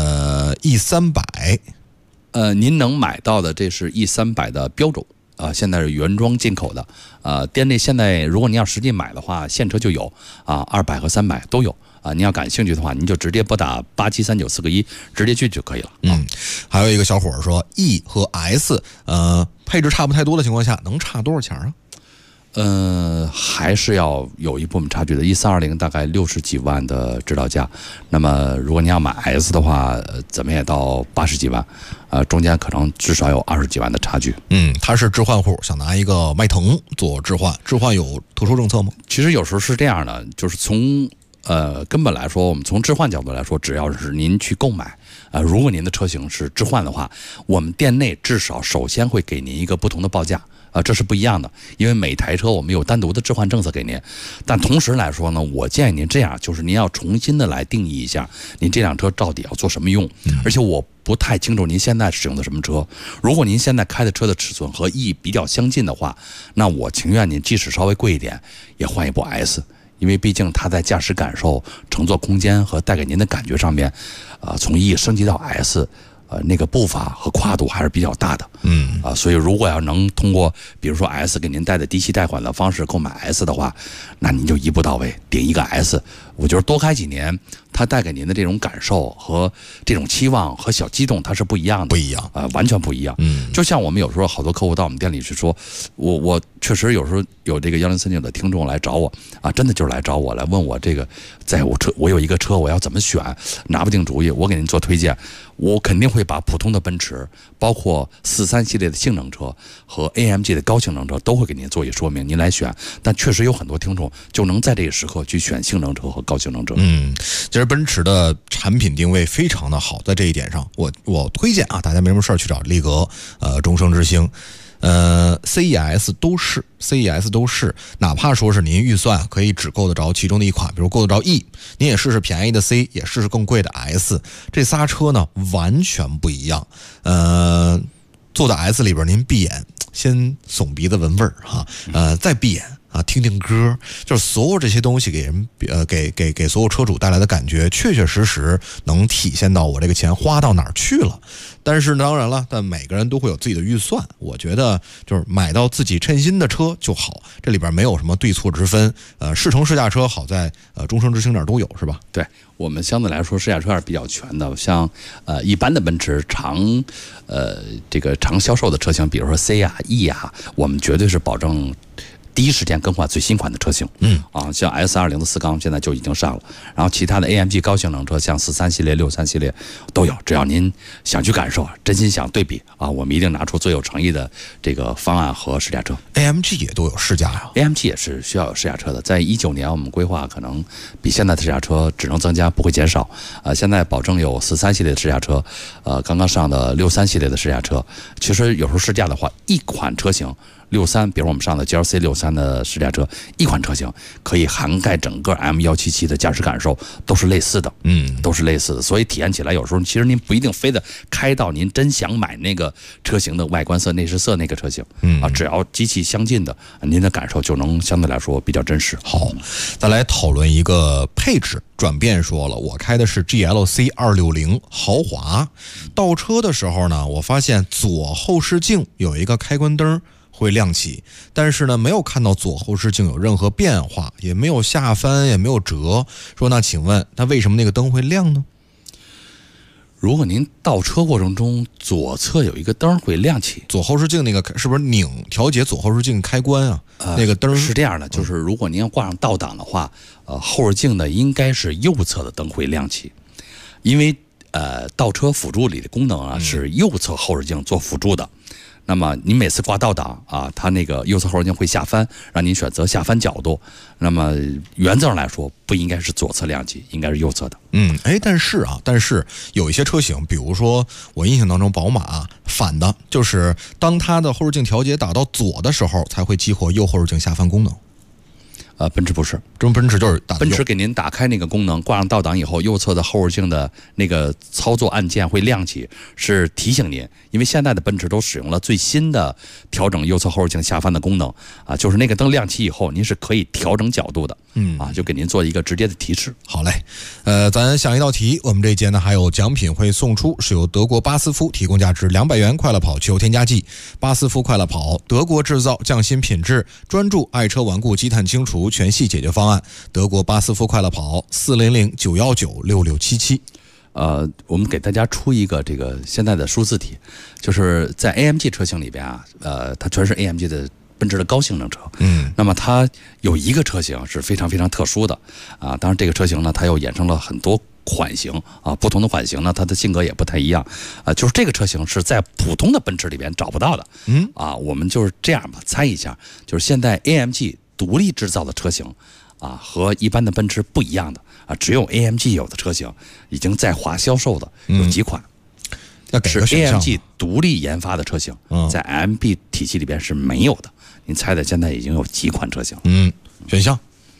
E300。 您能买到的这是 E300的标种。现在是原装进口的，店内现在如果您要实际买的话，现车就有200和300都有您要感兴趣的话，您就直接拨打8739-4个1，直接去就可以了。 还有一个小伙说 ，E 和 S， 配置差不太多的情况下，能差多少钱啊？ 还是要有一部分差距的。1320大概60几万的指导价，那么如果你要买 S 的话，怎么也到80几万，中间可能至少有20几万的差距。 他是置换户，想拿一个迈腾做置换，置换有特殊政策吗？ 其实有时候是这样的，就是从根本来说，我们从置换角度来说，只要是您去购买，如果您的车型是置换的话，我们店内至少首先会给您一个不同的报价。这是不一样的，因为每台车我们有单独的置换政策给您。但同时来说呢，我建议您这样，就是您要重新的来定义一下，您这辆车到底要做什么用。而且我不太清楚您现在使用的什么车。如果您现在开的车的尺寸和 E 比较相近的话，那我情愿您即使稍微贵一点，也换一部 S。因为毕竟它在驾驶感受、乘坐空间和带给您的感觉上面，从 E 升级到 S。那个步伐和跨度还是比较大的，所以如果要能通过比如说 S 给您带的低息贷款的方式购买 S 的话，那您就一步到位顶一个 S。我觉得多开几年，它带给您的这种感受和这种期望和小激动，它是不一样的， 不一样完全不一样。就像我们有时候好多客户到我们店里是说，我确实有时候有这个1039的听众来找我真的就是来找我来问我这个，我有一个车我要怎么选，拿不定主意，我给您做推荐。我肯定会把普通的奔驰，包括43系列的性能车和 AMG 的高性能车都会给您做一说明，您来选。但确实有很多听众就能在这个时刻去选性能车和高性能车。 其实奔驰的产品定位非常的好，在这一点上，我推荐大家没什么事儿去找力格，终生之星。CES 都是，哪怕说是您预算可以只够得着其中的一款，比如够得着 E， 您也试试便宜的 C， 也试试更贵的 S， 这仨车呢完全不一样。坐在 S 里边，您闭眼先耸鼻子闻味儿再闭眼听听歌，就是所有这些东西给人给所有车主带来的感觉，确确实实能体现到我这个钱花到哪儿去了。但是当然了，但每个人都会有自己的预算，我觉得就是买到自己称心的车就好，这里边没有什么对错之分。试乘试驾车好在终生之星这儿都有，是吧？ 对，我们相对来说试驾车还是比较全的，像一般的奔驰这个常销售的车型，比如说 C E 我们绝对是保证第一时间更换最新款的车型，像 S20的4缸现在就已经上了，然后其他的 AMG 高性能车，像43系列、63系列都有。只要您想去感受，真心想对比我们一定拿出最有诚意的这个方案和试驾车。 AMG 也都有试驾呀 ，AMG 也是需要有试驾车的。在19年，我们规划可能比现在的试驾车只能增加，不会减少。现在保证有43系列的试驾车，刚刚上的63系列的试驾车。其实有时候试驾的话，一款车型。63，比如我们上的 GLC 63的试驾车，一款车型可以涵盖整个 M177的驾驶感受，都是类似的，都是类似的，所以体验起来有时候其实您不一定非得开到您真想买那个车型的外观色、内饰色那个车型，只要机器相近的，您的感受就能相对来说比较真实。 好，再来讨论一个配置。转变说了，我开的是 GLC 260豪华，倒车的时候呢，我发现左后视镜有一个开关灯会亮起，但是呢，没有看到左后视镜有任何变化，也没有下翻，也没有折。说那请问，它为什么那个灯会亮呢？ 如果您倒车过程中左侧有一个灯会亮起， 左后视镜那个是不是调节左后视镜开关啊？那个灯是这样的，就是如果您要挂上倒档的话，后视镜呢应该是右侧的灯会亮起，因为倒车辅助里的功能是右侧后视镜做辅助的。那么您每次挂倒档它那个右侧后视镜会下翻，让您选择下翻角度。那么原则上来说，不应该是左侧亮起，应该是右侧的。 但是有一些车型，比如说我印象当中宝马反的，就是当它的后视镜调节打到左的时候，才会激活右后视镜下翻功能。 奔驰不是， 奔驰就是奔驰给您打开那个功能，挂上倒档以后，右侧的后视镜的那个操作按键会亮起，是提醒您。因为现在的奔驰都使用了最新的调整右侧后视镜下翻的功能啊，就是那个灯亮起以后，您是可以调整角度的，就给您做一个直接的提示。 好嘞，咱想一道题，我们这一节呢还有奖品会送出，是由德国巴斯夫提供价值200元快乐跑汽油添加剂，巴斯夫快乐跑，德国制造，匠心品质，专注爱车顽固积碳清除全系解决方案。德国巴斯夫快乐跑400-919-6677。 我们给大家出一个这个现在的数字题，就是在 AMG 车型里边啊，它全是 AMG 的奔驰的高性能车，那么它有一个车型是非常非常特殊的啊，当然这个车型呢，它又衍生了很多款型啊，不同的款型呢，它的性格也不太一样啊，就是这个车型是在普通的奔驰里边找不到的，我们就是这样吧，猜一下，就是现在 AMG 独立制造的车型啊，和一般的奔驰不一样的啊，只有 AMG 有的车型已经在华销售的有几款，是 AMG 独立研发的车型，在 MB 体系里边是没有的。您猜的现在已经有几款车型？ 选项，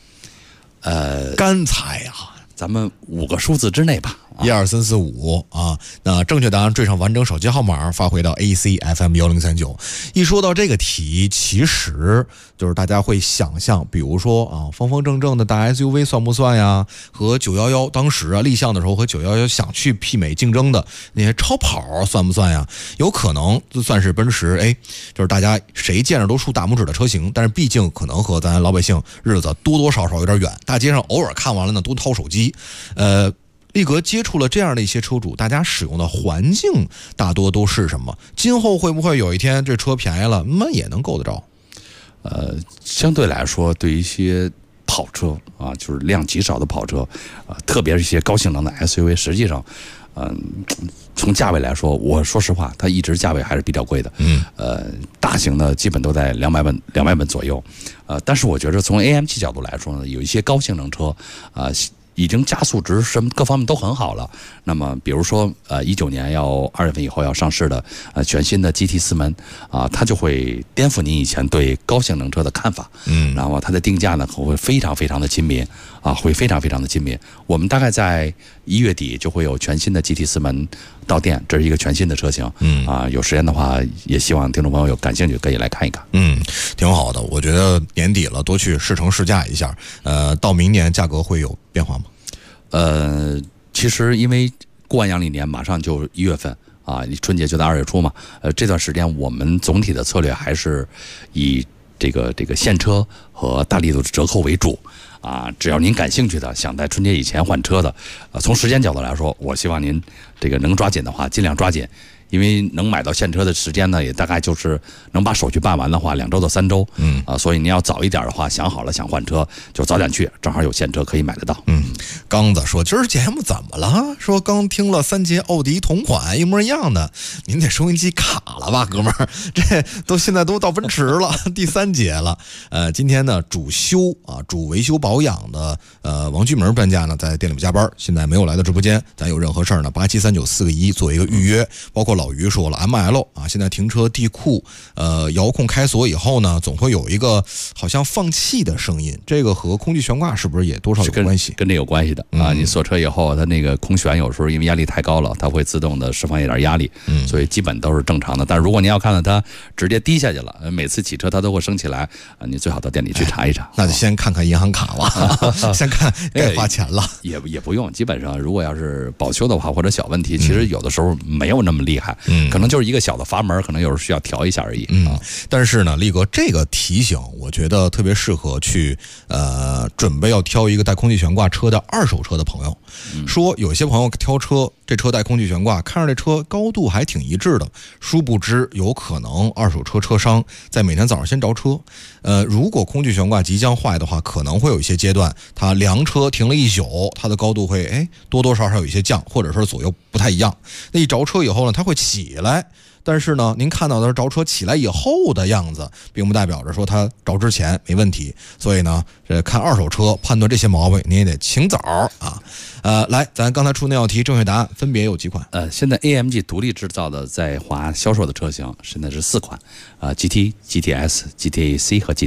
干猜呀， 咱们5个数字之内吧。 1、2、3、4、5啊，那正确答案缀上完整手机号码发回到 ACFM1039。一说到这个题，其实就是大家会想象，比如说啊，方方正正的大 SUV 算不算呀？和911当时啊立项的时候和911想去媲美竞争的那些超跑算不算呀？有可能就算是奔驰，就是大家谁见着都竖大拇指的车型，但是毕竟可能和咱老百姓日子多多少少有点远，大街上偶尔看完了呢都掏手机，力格接触了这样的一些车主，大家使用的环境大多都是什么？今后会不会有一天这车便宜了，那也能够得着？ 相对来说，对于一些跑车啊，就是量极少的跑车，特别是一些高性能的 SUV， 实际上，从价位来说，我说实话，它一直价位还是比较贵的。大型的基本都在200万左右。但是我觉得从 AMG 角度来说呢，有一些高性能车已经加速值什么各方面都很好了。那么比如说19年要2月份以后要上市的全新的 GT 4门啊，它就会颠覆您以前对高性能车的看法。然后它的定价呢会非常非常的亲民啊，会非常非常的亲民。我们大概在1月底就会有全新的 GT 4门到店，这是一个全新的车型。有时间的话，也希望听众朋友有感兴趣可以来看一看。 挺好的，我觉得年底了，多去试乘试驾一下。到明年价格会有变化吗？ 其实因为过完阳历年马上就1月份啊，春节就在2月初嘛。这段时间我们总体的策略还是以这个现车和大力度的折扣为主啊。只要您感兴趣的，想在春节以前换车的，从时间角度来说，我希望您这个能抓紧的话，尽量抓紧。因为能买到现车的时间呢，也大概就是能把手续办完的话，2周到3周。所以您要早一点的话，想好了想换车，就早点去，正好有现车可以买得到。 刚子说今儿节目怎么了？说刚听了3节奥迪同款一模一样的，您这收音机卡了吧，哥们儿？这现在都到奔驰了，第3节了。今天呢，主维修保养的王居门专家呢在店里加班，现在没有来到直播间。咱有任何事儿呢，8739-4个1做一个预约，包括老于说了 ML 啊，现在停车地库遥控开锁以后呢，总会有一个好像放气的声音，这个和空气悬挂是不是也多少有关系？ 跟这有关系的啊。你锁车以后，它那个空悬有时候因为压力太高了，它会自动的释放一点压力，所以基本都是正常的。但如果您要看到它直接低下去了，每次骑车它都会升起来啊，你最好到店里去查一查。 那就先看看银行卡吧，先看该花钱了。 也不用，基本上如果要是保修的话或者小问题，其实有的时候没有那么厉害。可能就是一个小的阀门，可能有时候需要调一下而已。 但是呢，力哥这个提醒，我觉得特别适合去准备要挑一个带空气悬挂车的二手车的朋友。说有些朋友挑车，这车带空气悬挂，看着这车高度还挺一致的，殊不知有可能二手车车商在每天早上先着车。如果空气悬挂即将坏的话，可能会有一些阶段，它凉车停了一宿，它的高度会多多少少有一些降，或者说左右不太一样。那一着车以后呢，它会起来，但是呢，您看到的是着车起来以后的样子，并不代表着说它着之前没问题。所以呢，看二手车判断这些毛病，您也得清早啊。来，咱刚才出那道题，正确答案分别有几款？ 现在 AMG 独立制造的在华销售的车型现在是4款，GT、GTS、GTAC 和 GTR。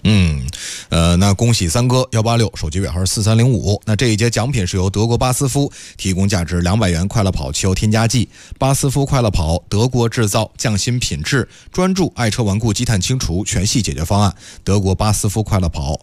那恭喜三哥186，手机尾号是4305。那这一节奖品是由德国巴斯夫提供价值200元快乐跑汽油添加剂。巴斯夫快乐跑，德国制造，匠心品质，专注爱车顽固积碳清除全系解决方案。德国巴斯夫快乐跑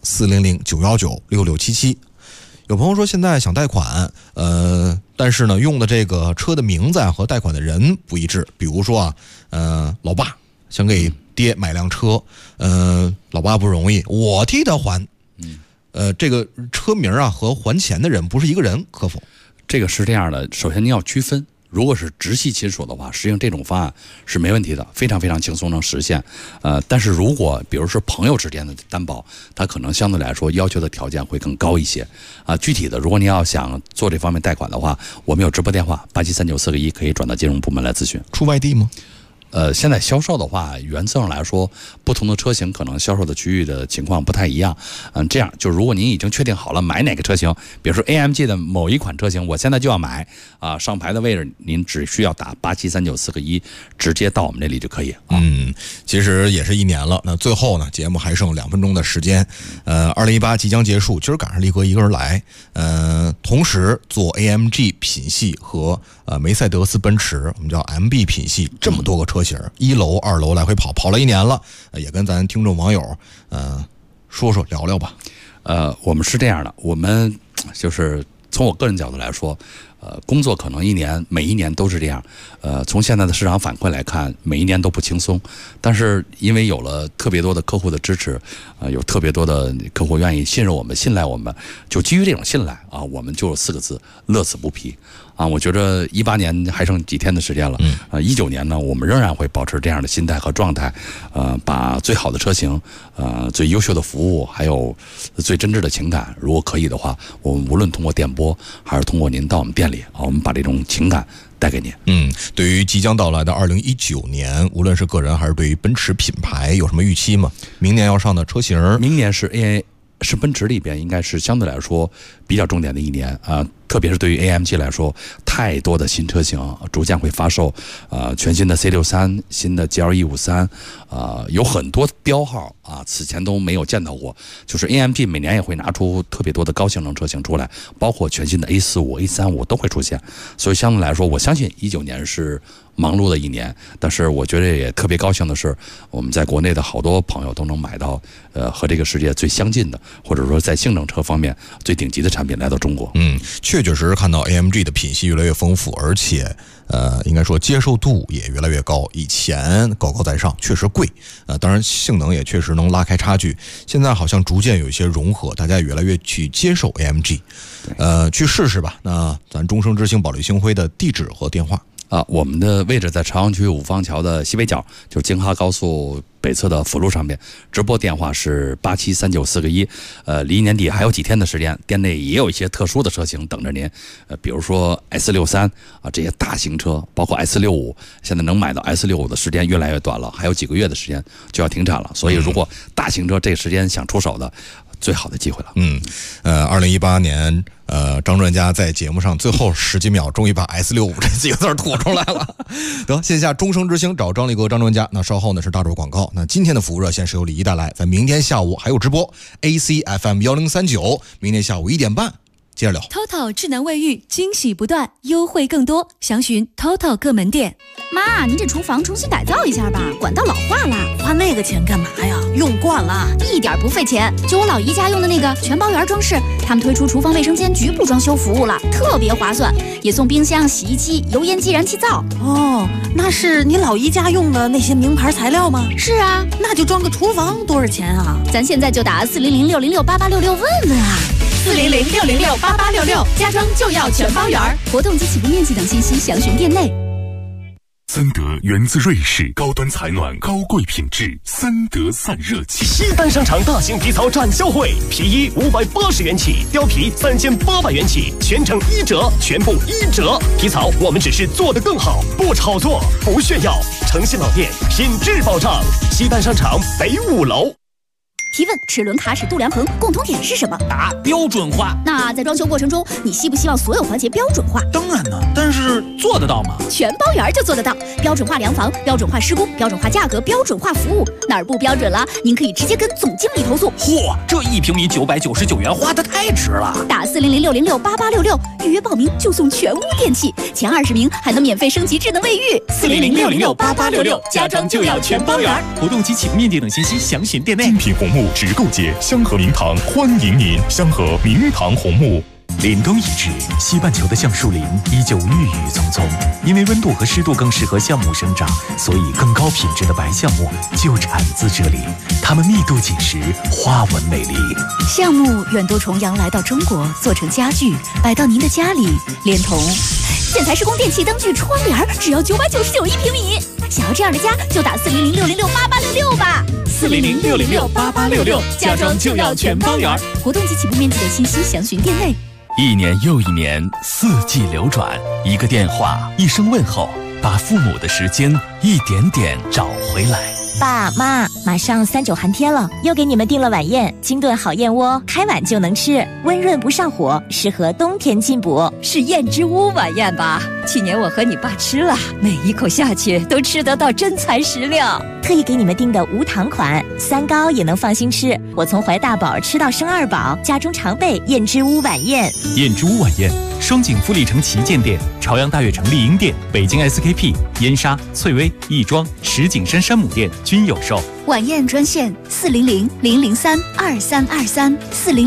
，400-919-6677。有朋友说现在想贷款，但是呢用的这个车的名字和贷款的人不一致。比如说老爸想给爹买辆车，老爸不容易，我替他还。这个车名和还钱的人不是一个人，可否？ 这个是这样的，首先您要区分。如果是直系亲属的话，实际上这种方案是没问题的，非常非常轻松能实现。但是如果比如说朋友之间的担保，它可能相对来说要求的条件会更高一些。具体的，如果您要想做这方面贷款的话，我们有直播电话873941，可以转到金融部门来咨询。 出外地吗？ 现在销售的话，原则上来说，不同的车型可能销售的区域的情况不太一样。这样就如果您已经确定好了买哪个车型，比如说 AMG 的某一款车型，我现在就要买上牌的位置，您只需要打873941，直接到我们这里就可以。 其实也是1年了。那最后呢，节目还剩2分钟的时间。2018即将结束，今儿赶上力哥一个人来，同时做 AMG 品系和梅赛德斯奔驰，我们叫 MB 品系，这么多个车型，1楼、2楼来回跑了1年了，也跟咱听众网友说聊聊吧。 我们是这样的，我们就是从我个人角度来说，工作可能每一年都是这样。从现在的市场反馈来看，每一年都不轻松。但是因为有了特别多的客户的支持，有特别多的客户愿意信任我们、信赖我们，就基于这种信赖我们就有4个字：乐此不疲。我觉着18年还剩几天的时间了，19年呢，我们仍然会保持这样的心态和状态，把最好的车型，最优秀的服务，还有最真挚的情感，如果可以的话，我们无论通过电波还是通过您到我们店里我们把这种情感带给您。 对于即将到来的2019年，无论是个人还是对于奔驰品牌有什么预期吗？明年要上的车型， 明年是奔驰里边应该是相对来说比较重点的一年特别是对于 AMG 来说，太多的新车型逐渐会发售，全新的 C63， 新的 GL153，有很多标号此前都没有见到过。就是 AMG 每年也会拿出特别多的高性能车型出来，包括全新的 A45、A35都会出现。所以相对来说，我相信19年是忙碌的一年，但是我觉得也特别高兴的是，我们在国内的好多朋友都能买到和这个世界最相近的，或者说在性能车方面最顶级的产品来到中国。 确实看到 AMG 的品系越来越丰富，而且应该说接受度也越来越高。以前高在上，确实贵，当然性能也确实能拉开差距。现在好像逐渐有一些融合，大家也越来越去接受 AMG，去试试吧。那咱终生之星保利星辉的地址和电话。 我们的位置在朝阳区五方桥的西北角，就是京哈高速北侧的辅路上面。直播电话是873941。离年底还有几天的时间，店内也有一些特殊的车型等着您。比如说 S63这些大型车，包括 S65，现在能买到 S65的时间越来越短了，还有几个月的时间就要停产了。所以如果大型车这个时间想出手的，最好的机会了。 2018年，张专家在节目上最后10几秒，终于把 S65这几个字吐出来了。得，线下终生之星找张力哥张专家。那稍后呢是大众广告。那今天的服务热线是由李一带来，在明天下午还有直播 ACFM 1039，明天下午1点半接着聊。 TOTO 智能卫浴惊喜不断，优惠更多，详询 TOTO 各门店。 妈，您这厨房重新改造一下吧，管道老化了。 花那个钱干嘛呀？用惯了， 一点不费钱。就我老姨家用的那个全包圆装饰，他们推出厨房卫生间局部装修服务了，特别划算，也送冰箱、洗衣机、油烟机、燃气灶。 哦，那是你老姨家用的那些名牌材料吗？ 是啊， 那就装个厨房多少钱啊？ 咱现在就打400-606-8866问问啊。 400-606-8866，家装就要全包圆。 活动及起步面积等信息详询店内。 森德源自瑞士，高端采暖，高贵品质，森德散热器。 西单商场大型皮草展销会，皮衣580元起，貂皮3800元起，全程1折，全部1折。皮草我们只是做得更好，不炒作，不炫耀，诚信老店，品质保障。西单商场北5楼。 提问：齿轮、卡齿、度量衡共同点是什么？ 答：标准化。 那在装修过程中，你希不希望所有环节标准化？ 当然呢，但是是做得到吗？ 全包圆就做得到，标准化量房、标准化施工、标准化价格、标准化服务，哪儿不标准了，您可以直接跟总经理投诉。 嚯，这1平米999元花得太值了！ 打400-606-8866预约报名就送全屋电器，前20名还能免费升级智能卫浴。 400-606-8866，家装就要全包圆。活动及起步面积等信息详询店内。 精品红木直购节，香河明堂欢迎您！香河明堂红木。 凛冬已至，西半球的橡树林依旧郁郁葱葱。因为温度和湿度更适合橡木生长，所以更高品质的白橡木就产自这里。它们密度紧实，花纹美丽。 橡木远渡重洋来到中国，做成家具，摆到您的家里，连同建材施工电器灯具窗帘，只要999一平米。想要这样的家，就打400-606-8866吧。 400-606-8866，家装就要全包圆。 活动及起步面积的信息详询店内。 一年又一年，四季流转，一个电话，一声问候，把父母的时间一点点找回来。 爸妈，马上3、9寒天了，又给你们订了晚宴，清炖好燕窝，开碗就能吃，温润不上火，适合冬天进补。 是燕之屋晚宴吧？去年我和你爸吃了，每一口下去都吃得到真材实料。 特意给你们订的无糖款，3高也能放心吃。我从怀大宝吃到生2宝，家中常备燕之屋晚宴。 燕之屋晚宴，双井富力城旗舰店、朝阳大悦城丽婴店、北京 SKP、燕莎、翠微、亦庄、石景山山姆店均有售。 晚宴专线400-003-2323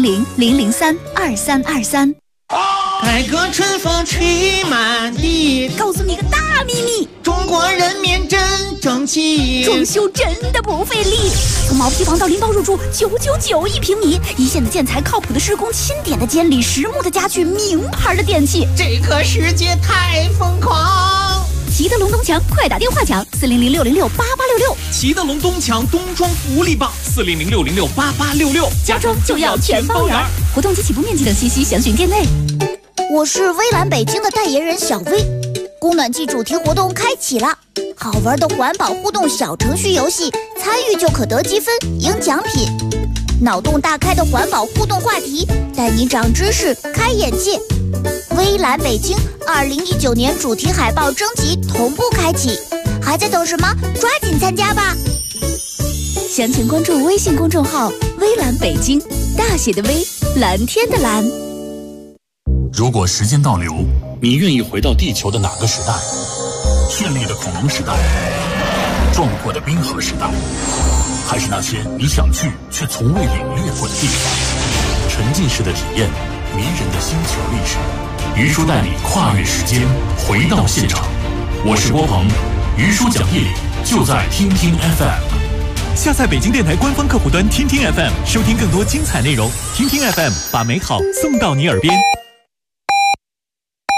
400-003-2323。 改革春风吹满地， 告诉你个大秘密， 中国人民真争气， 装修真的不费力。从毛坯房到拎包入住，999一平米，一线的建材，靠谱的施工，钦点的监理，实木的家具，名牌的电器。 这个世界太疯狂！ 齐德龙东墙，快打电话抢400-606-8866。 齐德龙东墙冬装福利棒，400-606-8866， 家装就要全包圆。活动及起步面积等信息详询店内。 我是微蓝北京的代言人小薇，供暖季主题活动开启了，好玩的环保互动小程序游戏，参与就可得积分赢奖品。脑洞大开的环保互动话题，带你长知识开眼界。微蓝北京2019年主题海报征集同步开启，还在等什么？抓紧参加吧！ 详情关注微信公众号微蓝北京，大写的微，蓝天的蓝。 如果时间倒流，你愿意回到地球的哪个时代？绚丽的恐龙时代，壮阔的冰河时代，还是那些你想去却从未领略过的地方？沉浸式的体验，迷人的星球历史。于叔带你跨越时间，回到现场。我是郭鹏，于叔讲义就在听听 FM。 下载北京电台官方客户端听听 FM， 收听更多精彩内容。听听 FM， 把美好送到你耳边。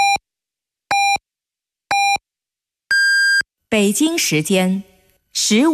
北京时间15